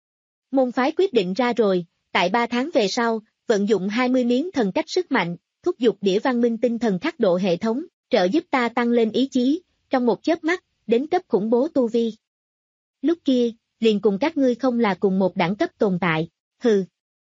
[SPEAKER 2] Môn phái quyết định ra rồi, tại ba tháng về sau, vận dụng hai mươi miếng thần cách sức mạnh, thúc giục đĩa văn minh tinh thần khắc độ hệ thống, trợ giúp ta tăng lên ý chí, trong một chớp mắt, đến cấp khủng bố tu vi. Lúc kia, liền cùng các ngươi không là cùng một đẳng cấp tồn tại, hừ.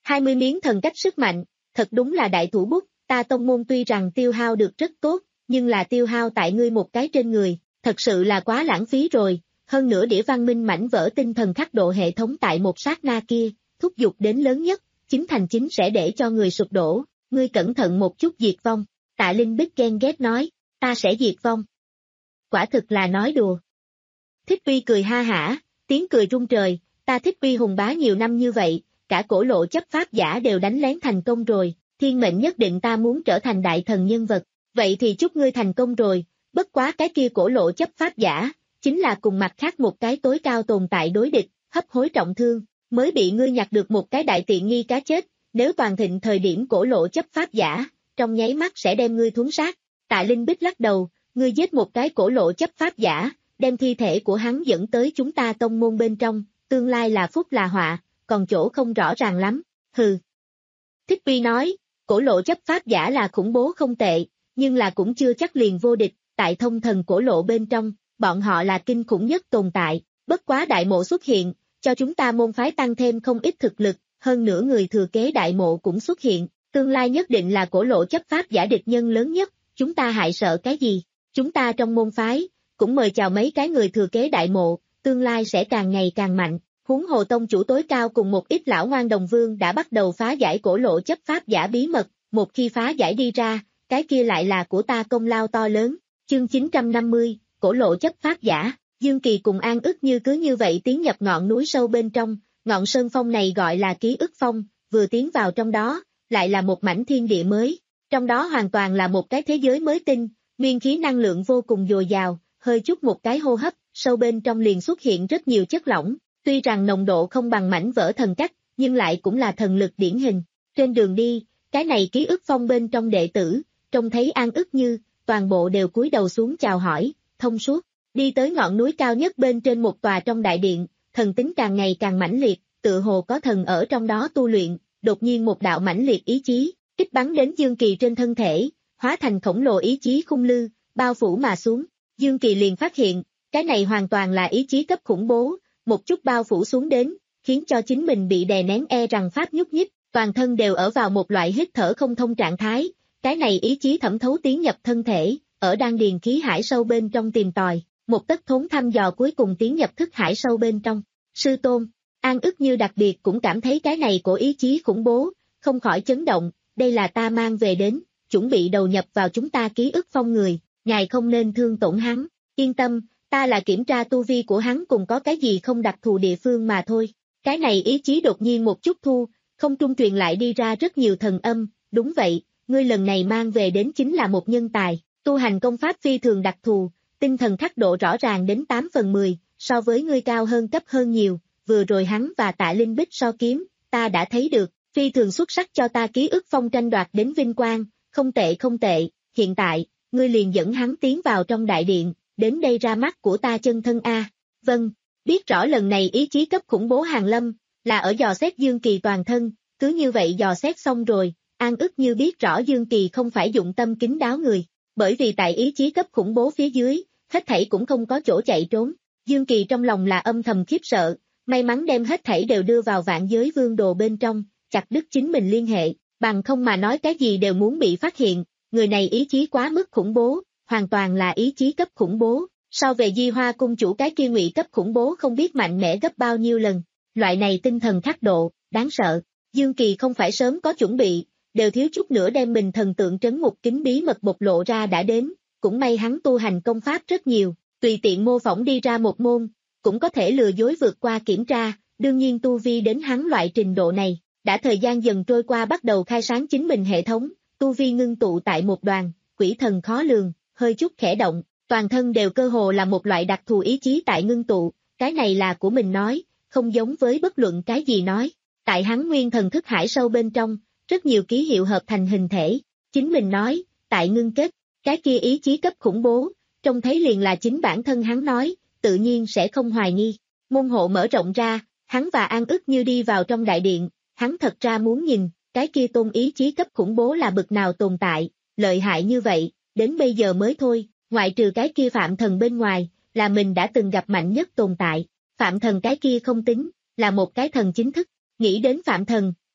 [SPEAKER 2] hai mươi miếng thần cách sức mạnh, thật đúng là đại thủ bút, ta tông môn tuy rằng tiêu hao được rất tốt, nhưng là tiêu hao tại ngươi một cái trên người, thật sự là quá lãng phí rồi, hơn nữa đĩa văn minh mảnh vỡ tinh thần khắc độ hệ thống tại một sát na kia, thúc giục đến lớn nhất, chính thành chính sẽ để cho người sụp đổ, ngươi cẩn thận một chút diệt vong, Tạ Linh Bích ghen ghét nói, ta sẽ diệt vong. Quả thực là nói đùa. Thích Uy cười ha hả, tiếng cười rung trời, ta Thích Uy hùng bá nhiều năm như vậy, cả cổ lộ chấp pháp giả đều đánh lén thành công rồi, thiên mệnh nhất định ta muốn trở thành đại thần nhân vật, vậy thì chúc ngươi thành công rồi, bất quá cái kia cổ lộ chấp pháp giả, chính là cùng mặt khác một cái tối cao tồn tại đối địch, hấp hối trọng thương, mới bị ngươi nhặt được một cái đại tiện nghi cá chết, nếu toàn thịnh thời điểm cổ lộ chấp pháp giả, trong nháy mắt sẽ đem ngươi thuấn sát. Tạ Linh Bích lắc đầu, ngươi giết một cái cổ lộ chấp pháp giả, đem thi thể của hắn dẫn tới chúng ta tông môn bên trong, tương lai là phúc là họa, còn chỗ không rõ ràng lắm, hừ. Thích Uy nói, cổ lộ chấp pháp giả là khủng bố không tệ, nhưng là cũng chưa chắc liền vô địch, tại thông thần cổ lộ bên trong, bọn họ là kinh khủng nhất tồn tại, bất quá đại mộ xuất hiện, cho chúng ta môn phái tăng thêm không ít thực lực, hơn nữa người thừa kế đại mộ cũng xuất hiện, tương lai nhất định là cổ lộ chấp pháp giả địch nhân lớn nhất, chúng ta hại sợ cái gì, chúng ta trong môn phái, cũng mời chào mấy cái người thừa kế đại mộ, tương lai sẽ càng ngày càng mạnh. Huống hồ tông chủ tối cao cùng một ít lão ngoan đồng vương đã bắt đầu phá giải cổ lộ chấp pháp giả bí mật, một khi phá giải đi ra, cái kia lại là của ta công lao to lớn. Chương chín trăm năm mươi, cổ lộ chấp pháp giả, Dương Kỳ cùng An ức như cứ như vậy tiến nhập ngọn núi sâu bên trong, ngọn sơn phong này gọi là ký ức phong, vừa tiến vào trong đó, lại là một mảnh thiên địa mới, trong đó hoàn toàn là một cái thế giới mới tinh, nguyên khí năng lượng vô cùng dồi dào, hơi chút một cái hô hấp, sâu bên trong liền xuất hiện rất nhiều chất lỏng. Tuy rằng nồng độ không bằng mảnh vỡ thần cách, nhưng lại cũng là thần lực điển hình. Trên đường đi, cái này ký ức phong bên trong đệ tử, trông thấy An ức như, toàn bộ đều cúi đầu xuống chào hỏi, thông suốt. Đi tới ngọn núi cao nhất bên trên một tòa trong đại điện, thần tính càng ngày càng mãnh liệt, tựa hồ có thần ở trong đó tu luyện, đột nhiên một đạo mãnh liệt ý chí, kích bắn đến Dương Kỳ trên thân thể, hóa thành khổng lồ ý chí khung lư, bao phủ mà xuống. Dương Kỳ liền phát hiện, cái này hoàn toàn là ý chí cấp khủng bố. Một chút bao phủ xuống đến, khiến cho chính mình bị đè nén e rằng pháp nhúc nhích, toàn thân đều ở vào một loại hít thở không thông trạng thái, cái này ý chí thẩm thấu tiến nhập thân thể, ở đan điền khí hải sâu bên trong tìm tòi, một tấc thốn thăm dò cuối cùng tiến nhập thức hải sâu bên trong. Sư tôn, An ức như đặc biệt cũng cảm thấy cái này của ý chí khủng bố, không khỏi chấn động, đây là ta mang về đến, chuẩn bị đầu nhập vào chúng ta ký ức phong người, ngài không nên thương tổn hắn, yên tâm. Ta là kiểm tra tu vi của hắn cùng có cái gì không đặc thù địa phương mà thôi. Cái này ý chí đột nhiên một chút thu, không trung truyền lại đi ra rất nhiều thần âm, đúng vậy, ngươi lần này mang về đến chính là một nhân tài, tu hành công pháp phi thường đặc thù, tinh thần khắc độ rõ ràng đến tám phần mười, so với ngươi cao hơn cấp hơn nhiều, vừa rồi hắn và Tạ Linh Bích so kiếm, ta đã thấy được, phi thường xuất sắc cho ta ký ức phong tranh đoạt đến vinh quang, không tệ không tệ, hiện tại, ngươi liền dẫn hắn tiến vào trong đại điện. Đến đây ra mắt của ta chân thân A. Vâng, biết rõ lần này ý chí cấp khủng bố hàng lâm, là ở dò xét Dương Kỳ toàn thân, cứ như vậy dò xét xong rồi, An ức như biết rõ Dương Kỳ không phải dụng tâm kín đáo người, bởi vì tại ý chí cấp khủng bố phía dưới, hết thảy cũng không có chỗ chạy trốn, Dương Kỳ trong lòng là âm thầm khiếp sợ, may mắn đem hết thảy đều đưa vào vạn giới vương đồ bên trong, chặt đứt chính mình liên hệ, bằng không mà nói cái gì đều muốn bị phát hiện, người này ý chí quá mức khủng bố. Hoàn toàn là ý chí cấp khủng bố, so về Di Hoa cung chủ cái kia ngụy cấp khủng bố không biết mạnh mẽ gấp bao nhiêu lần, loại này tinh thần khắc độ, đáng sợ, Dương Kỳ không phải sớm có chuẩn bị, đều thiếu chút nữa đem mình thần tượng trấn ngục kính bí mật bộc lộ ra đã đến, cũng may hắn tu hành công pháp rất nhiều, tùy tiện mô phỏng đi ra một môn, cũng có thể lừa dối vượt qua kiểm tra, đương nhiên tu vi đến hắn loại trình độ này, đã thời gian dần trôi qua bắt đầu khai sáng chính mình hệ thống, tu vi ngưng tụ tại một đoàn, quỷ thần khó lường. Hơi chút khẽ động, toàn thân đều cơ hồ là một loại đặc thù ý chí tại ngưng tụ, cái này là của mình nói, không giống với bất luận cái gì nói. Tại hắn nguyên thần thức hải sâu bên trong, rất nhiều ký hiệu hợp thành hình thể, chính mình nói, tại ngưng kết, cái kia ý chí cấp khủng bố, trông thấy liền là chính bản thân hắn nói, tự nhiên sẽ không hoài nghi. Môn hộ mở rộng ra, hắn và An ức như đi vào trong đại điện, hắn thật ra muốn nhìn, cái kia tôn ý chí cấp khủng bố là bực nào tồn tại, lợi hại như vậy. Đến bây giờ mới thôi, ngoại trừ cái kia Phạm Thần bên ngoài, là mình đã từng gặp mạnh nhất tồn tại. Phạm Thần cái kia không tính, là một cái thần chính thức. Nghĩ đến Phạm Thần,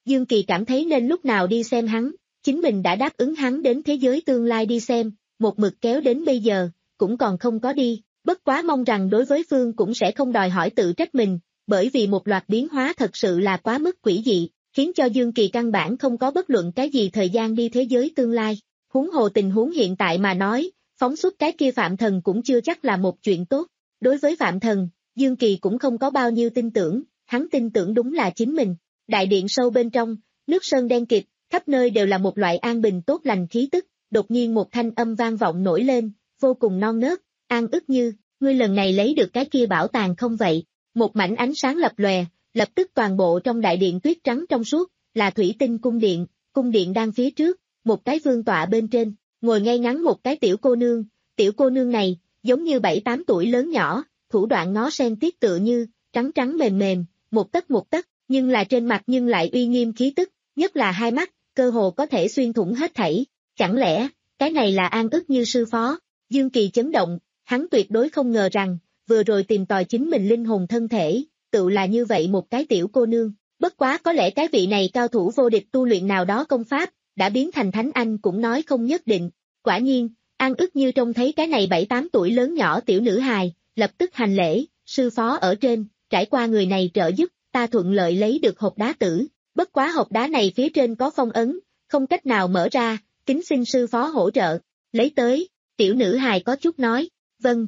[SPEAKER 2] Dương Kỳ cảm thấy nên lúc nào đi xem hắn, chính mình đã đáp ứng hắn đến thế giới tương lai đi xem, một mực kéo đến bây giờ, cũng còn không có đi, bất quá mong rằng đối với Phương cũng sẽ không đòi hỏi tự trách mình, bởi vì một loạt biến hóa thật sự là quá mức quỷ dị, khiến cho Dương Kỳ căn bản không có bất luận cái gì thời gian đi thế giới tương lai. Huống hồ tình huống hiện tại mà nói, phóng xuất cái kia Phạm Thần cũng chưa chắc là một chuyện tốt. Đối với Phạm Thần, Dương Kỳ cũng không có bao nhiêu tin tưởng, hắn tin tưởng đúng là chính mình. Đại điện sâu bên trong, nước sơn đen kịt, khắp nơi đều là một loại an bình tốt lành khí tức, đột nhiên một thanh âm vang vọng nổi lên, vô cùng non nớt, An Ức Như, ngươi lần này lấy được cái kia bảo tàng không vậy? Một mảnh ánh sáng lập lòe, lập tức toàn bộ trong đại điện tuyết trắng trong suốt, là thủy tinh cung điện, cung điện đang phía trước, một cái vương tọa bên trên, ngồi ngay ngắn một cái tiểu cô nương, tiểu cô nương này, giống như bảy tám tuổi lớn nhỏ, thủ đoạn ngó sen tiết tựa như, trắng trắng mềm mềm, một tấc một tấc, nhưng là trên mặt nhưng lại uy nghiêm khí tức, nhất là hai mắt, cơ hồ có thể xuyên thủng hết thảy, chẳng lẽ, cái này là An Ức Như sư phó? Dương Kỳ chấn động, hắn tuyệt đối không ngờ rằng, vừa rồi tìm tòi chính mình linh hồn thân thể, tự là như vậy một cái tiểu cô nương, bất quá có lẽ cái vị này cao thủ vô địch tu luyện nào đó công pháp, đã biến thành thánh anh cũng nói không nhất định. Quả nhiên, An Ức Như trông thấy cái này bảy tám tuổi lớn nhỏ tiểu nữ hài, lập tức hành lễ, sư phó ở trên, trải qua người này trợ giúp, ta thuận lợi lấy được hộp đá tử, bất quá hộp đá này phía trên có phong ấn, không cách nào mở ra, kính xin sư phó hỗ trợ, lấy tới, tiểu nữ hài có chút nói, vâng.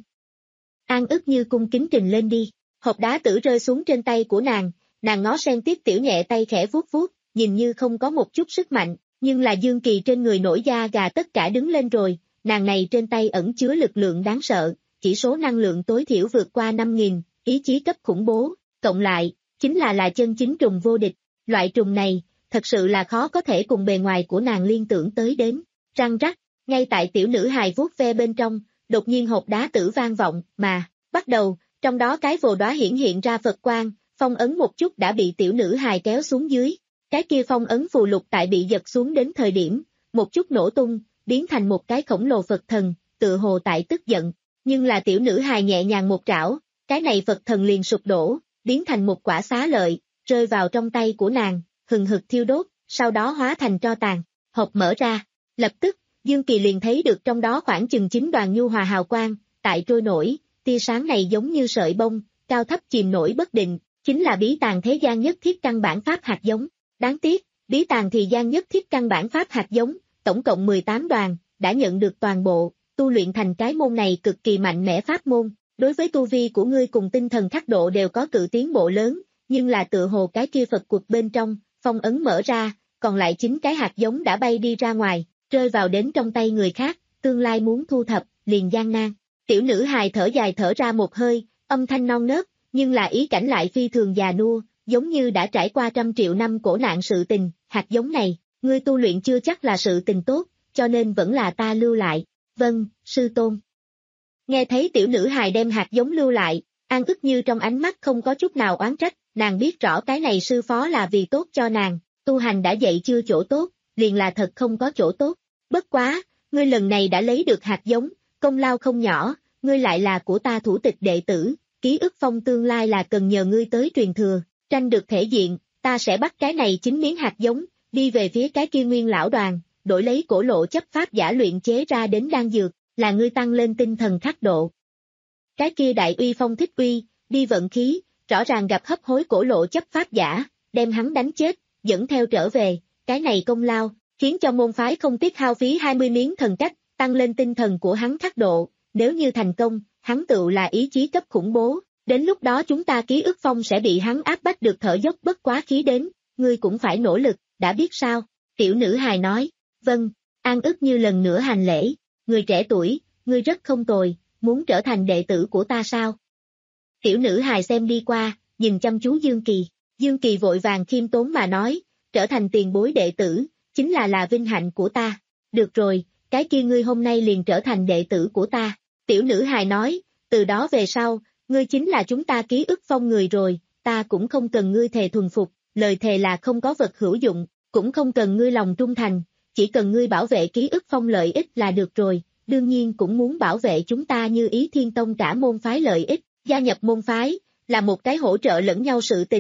[SPEAKER 2] An Ức Như cung kính trình lên đi, hộp đá tử rơi xuống trên tay của nàng, nàng ngó sen tiếp tiểu nhẹ tay khẽ vuốt vuốt, nhìn như không có một chút sức mạnh, nhưng là Dương Kỳ trên người nổi da gà tất cả đứng lên rồi, nàng này trên tay ẩn chứa lực lượng đáng sợ, chỉ số năng lượng tối thiểu vượt qua năm nghìn, ý chí cấp khủng bố, cộng lại, chính là là chân chính trùng vô địch, loại trùng này, thật sự là khó có thể cùng bề ngoài của nàng liên tưởng tới đến, răng rắc, ngay tại tiểu nữ hài vuốt ve bên trong, đột nhiên hộp đá tử vang vọng, mà, bắt đầu, trong đó cái vồ đóa hiển hiện ra Phật quang, phong ấn một chút đã bị tiểu nữ hài kéo xuống dưới, cái kia phong ấn phù lục tại bị giật xuống đến thời điểm, một chút nổ tung, biến thành một cái khổng lồ Phật thần, tự hồ tại tức giận, nhưng là tiểu nữ hài nhẹ nhàng một trảo, cái này Phật thần liền sụp đổ, biến thành một quả xá lợi, rơi vào trong tay của nàng, hừng hực thiêu đốt, sau đó hóa thành tro tàn, hộp mở ra, lập tức, Dương Kỳ liền thấy được trong đó khoảng chừng chín đoàn nhu hòa hào quang, tại trôi nổi, tia sáng này giống như sợi bông, cao thấp chìm nổi bất định, chính là bí tàng thế gian nhất thiết căn bản pháp hạt giống. Đáng tiếc, bí tàng thì gian nhất thiết căn bản pháp hạt giống, tổng cộng mười tám đoàn, đã nhận được toàn bộ, tu luyện thành cái môn này cực kỳ mạnh mẽ pháp môn, đối với tu vi của ngươi cùng tinh thần khắc độ đều có cự tiến bộ lớn, nhưng là tựa hồ cái kia Phật cuộc bên trong, phong ấn mở ra, còn lại chín cái hạt giống đã bay đi ra ngoài, rơi vào đến trong tay người khác, tương lai muốn thu thập, liền gian nan. Tiểu nữ hài thở dài thở ra một hơi, âm thanh non nớt, nhưng là ý cảnh lại phi thường già nua, giống như đã trải qua trăm triệu năm cổ nạn sự tình, hạt giống này, ngươi tu luyện chưa chắc là sự tình tốt, cho nên vẫn là ta lưu lại. Vâng, sư tôn. Nghe thấy tiểu nữ hài đem hạt giống lưu lại, An Ức Như trong ánh mắt không có chút nào oán trách, nàng biết rõ cái này sư phó là vì tốt cho nàng, tu hành đã dạy chưa chỗ tốt, liền là thật không có chỗ tốt. Bất quá, ngươi lần này đã lấy được hạt giống, công lao không nhỏ, ngươi lại là của ta thủ tịch đệ tử, ký ức phong tương lai là cần nhờ ngươi tới truyền thừa, tranh được thể diện, ta sẽ bắt cái này chín miếng hạt giống, đi về phía cái kia nguyên lão đoàn, đổi lấy cổ lộ chấp pháp giả luyện chế ra đến đan dược, là ngươi tăng lên tinh thần khắc độ. Cái kia đại uy phong thích uy, đi vận khí, rõ ràng gặp hấp hối cổ lộ chấp pháp giả, đem hắn đánh chết, dẫn theo trở về, cái này công lao, khiến cho môn phái không tiếc hao phí hai mươi miếng thần cách, tăng lên tinh thần của hắn khắc độ, nếu như thành công, hắn tự là ý chí cấp khủng bố, đến lúc đó chúng ta ký ức phong sẽ bị hắn áp bách được thở dốc bất quá khí đến, ngươi cũng phải nỗ lực, đã biết sao? Tiểu nữ hài nói, vâng, An Ức Như lần nữa hành lễ, người trẻ tuổi, ngươi rất không tồi, muốn trở thành đệ tử của ta sao? Tiểu nữ hài xem đi qua, nhìn chăm chú Dương Kỳ, Dương Kỳ vội vàng khiêm tốn mà nói, trở thành tiền bối đệ tử, chính là là vinh hạnh của ta, được rồi, cái kia ngươi hôm nay liền trở thành đệ tử của ta, tiểu nữ hài nói, từ đó về sau, ngươi chính là chúng ta ký ức phong người rồi, ta cũng không cần ngươi thề thuần phục, lời thề là không có vật hữu dụng, cũng không cần ngươi lòng trung thành, chỉ cần ngươi bảo vệ ký ức phong lợi ích là được rồi, đương nhiên cũng muốn bảo vệ chúng ta như Ý Thiên Tông cả môn phái lợi ích, gia nhập môn phái, là một cái hỗ trợ lẫn nhau sự tình,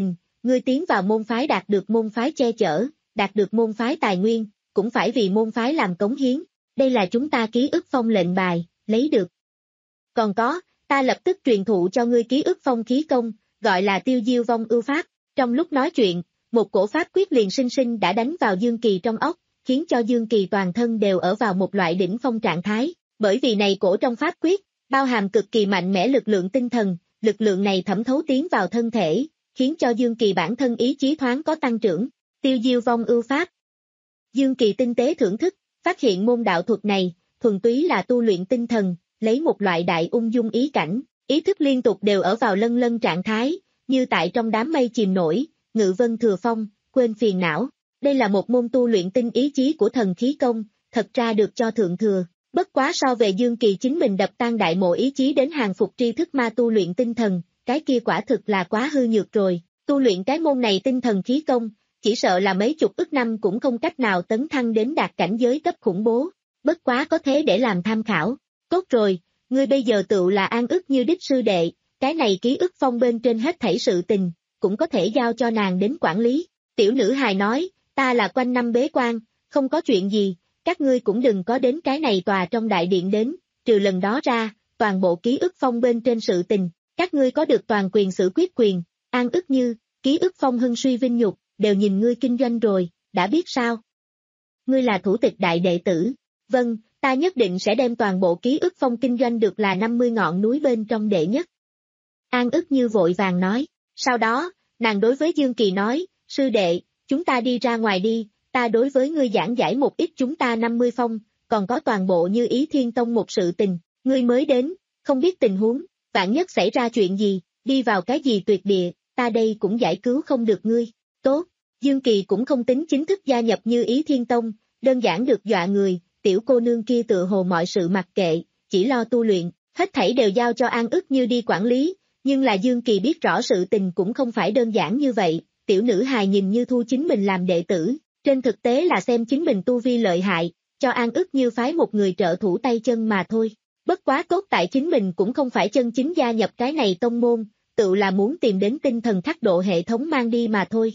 [SPEAKER 2] ngươi tiến vào môn phái đạt được môn phái che chở, đạt được môn phái tài nguyên, cũng phải vì môn phái làm cống hiến. Đây là chúng ta ký ức phong lệnh bài, lấy được. Còn có, ta lập tức truyền thụ cho ngươi ký ức phong khí công, gọi là tiêu diêu vong ưu pháp. Trong lúc nói chuyện, một cổ pháp quyết liền sinh sinh đã đánh vào Dương Kỳ trong óc, khiến cho Dương Kỳ toàn thân đều ở vào một loại đỉnh phong trạng thái. Bởi vì này cổ trong pháp quyết, bao hàm cực kỳ mạnh mẽ lực lượng tinh thần, lực lượng này thẩm thấu tiến vào thân thể, khiến cho Dương Kỳ bản thân ý chí thoáng có tăng trưởng. Tiêu diêu vong ưu pháp. Dương Kỳ tinh tế thưởng thức, phát hiện môn đạo thuật này, thuần túy là tu luyện tinh thần, lấy một loại đại ung dung ý cảnh, ý thức liên tục đều ở vào lân lân trạng thái, như tại trong đám mây chìm nổi, ngự vân thừa phong, quên phiền não. Đây là một môn tu luyện tinh ý chí của thần khí công, thật ra được cho thượng thừa. Bất quá so về Dương Kỳ chính mình đập tan đại mộ ý chí đến hàng phục tri thức ma tu luyện tinh thần, cái kia quả thực là quá hư nhược rồi. Tu luyện cái môn này tinh thần khí công, chỉ sợ là mấy chục ức năm cũng không cách nào tấn thăng đến đạt cảnh giới cấp khủng bố. Bất quá có thế để làm tham khảo. Tốt rồi, ngươi bây giờ tựu là An Ức Như đích sư đệ, cái này ký ức phong bên trên hết thảy sự tình, cũng có thể giao cho nàng đến quản lý. Tiểu nữ hài nói, ta là quanh năm bế quan, không có chuyện gì, các ngươi cũng đừng có đến cái này tòa trong đại điện đến, trừ lần đó ra, toàn bộ ký ức phong bên trên sự tình, các ngươi có được toàn quyền xử quyết quyền. An Ức Như, ký ức phong hưng suy vinh nhục, đều nhìn ngươi kinh doanh rồi, đã biết sao? Ngươi là thủ tịch đại đệ tử. Vâng, ta nhất định sẽ đem toàn bộ ký ức phong kinh doanh được là năm mươi ngọn núi bên trong đệ nhất. An Ức Như vội vàng nói. Sau đó, nàng đối với Dương Kỳ nói, sư đệ, chúng ta đi ra ngoài đi, ta đối với ngươi giảng giải một ít chúng ta năm mươi phong, còn có toàn bộ Như Ý Thiên Tông một sự tình, ngươi mới đến, không biết tình huống, vạn nhất xảy ra chuyện gì, đi vào cái gì tuyệt địa, ta đây cũng giải cứu không được ngươi. Tốt, Dương Kỳ cũng không tính chính thức gia nhập Như Ý Thiên Tông, đơn giản được dọa người, tiểu cô nương kia tự hồ mọi sự mặc kệ, chỉ lo tu luyện, hết thảy đều giao cho An Ức Như đi quản lý, nhưng là Dương Kỳ biết rõ sự tình cũng không phải đơn giản như vậy, tiểu nữ hài nhìn như thu chính mình làm đệ tử, trên thực tế là xem chính mình tu vi lợi hại, cho An Ức Như phái một người trợ thủ tay chân mà thôi. Bất quá tốt tại chính mình cũng không phải chân chính gia nhập cái này tông môn, tự là muốn tìm đến tinh thần thác độ hệ thống mang đi mà thôi.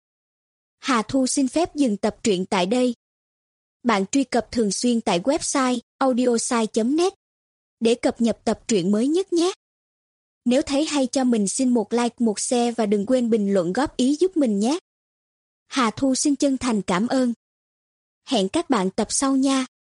[SPEAKER 3] Hà Thu xin phép dừng tập truyện tại đây. Bạn truy cập thường xuyên tại website audiosai chấm net để cập nhật tập truyện mới nhất nhé. Nếu thấy hay cho mình xin một like, một share và đừng quên bình luận góp ý giúp mình nhé. Hà Thu xin chân thành cảm ơn. Hẹn các bạn tập sau nha.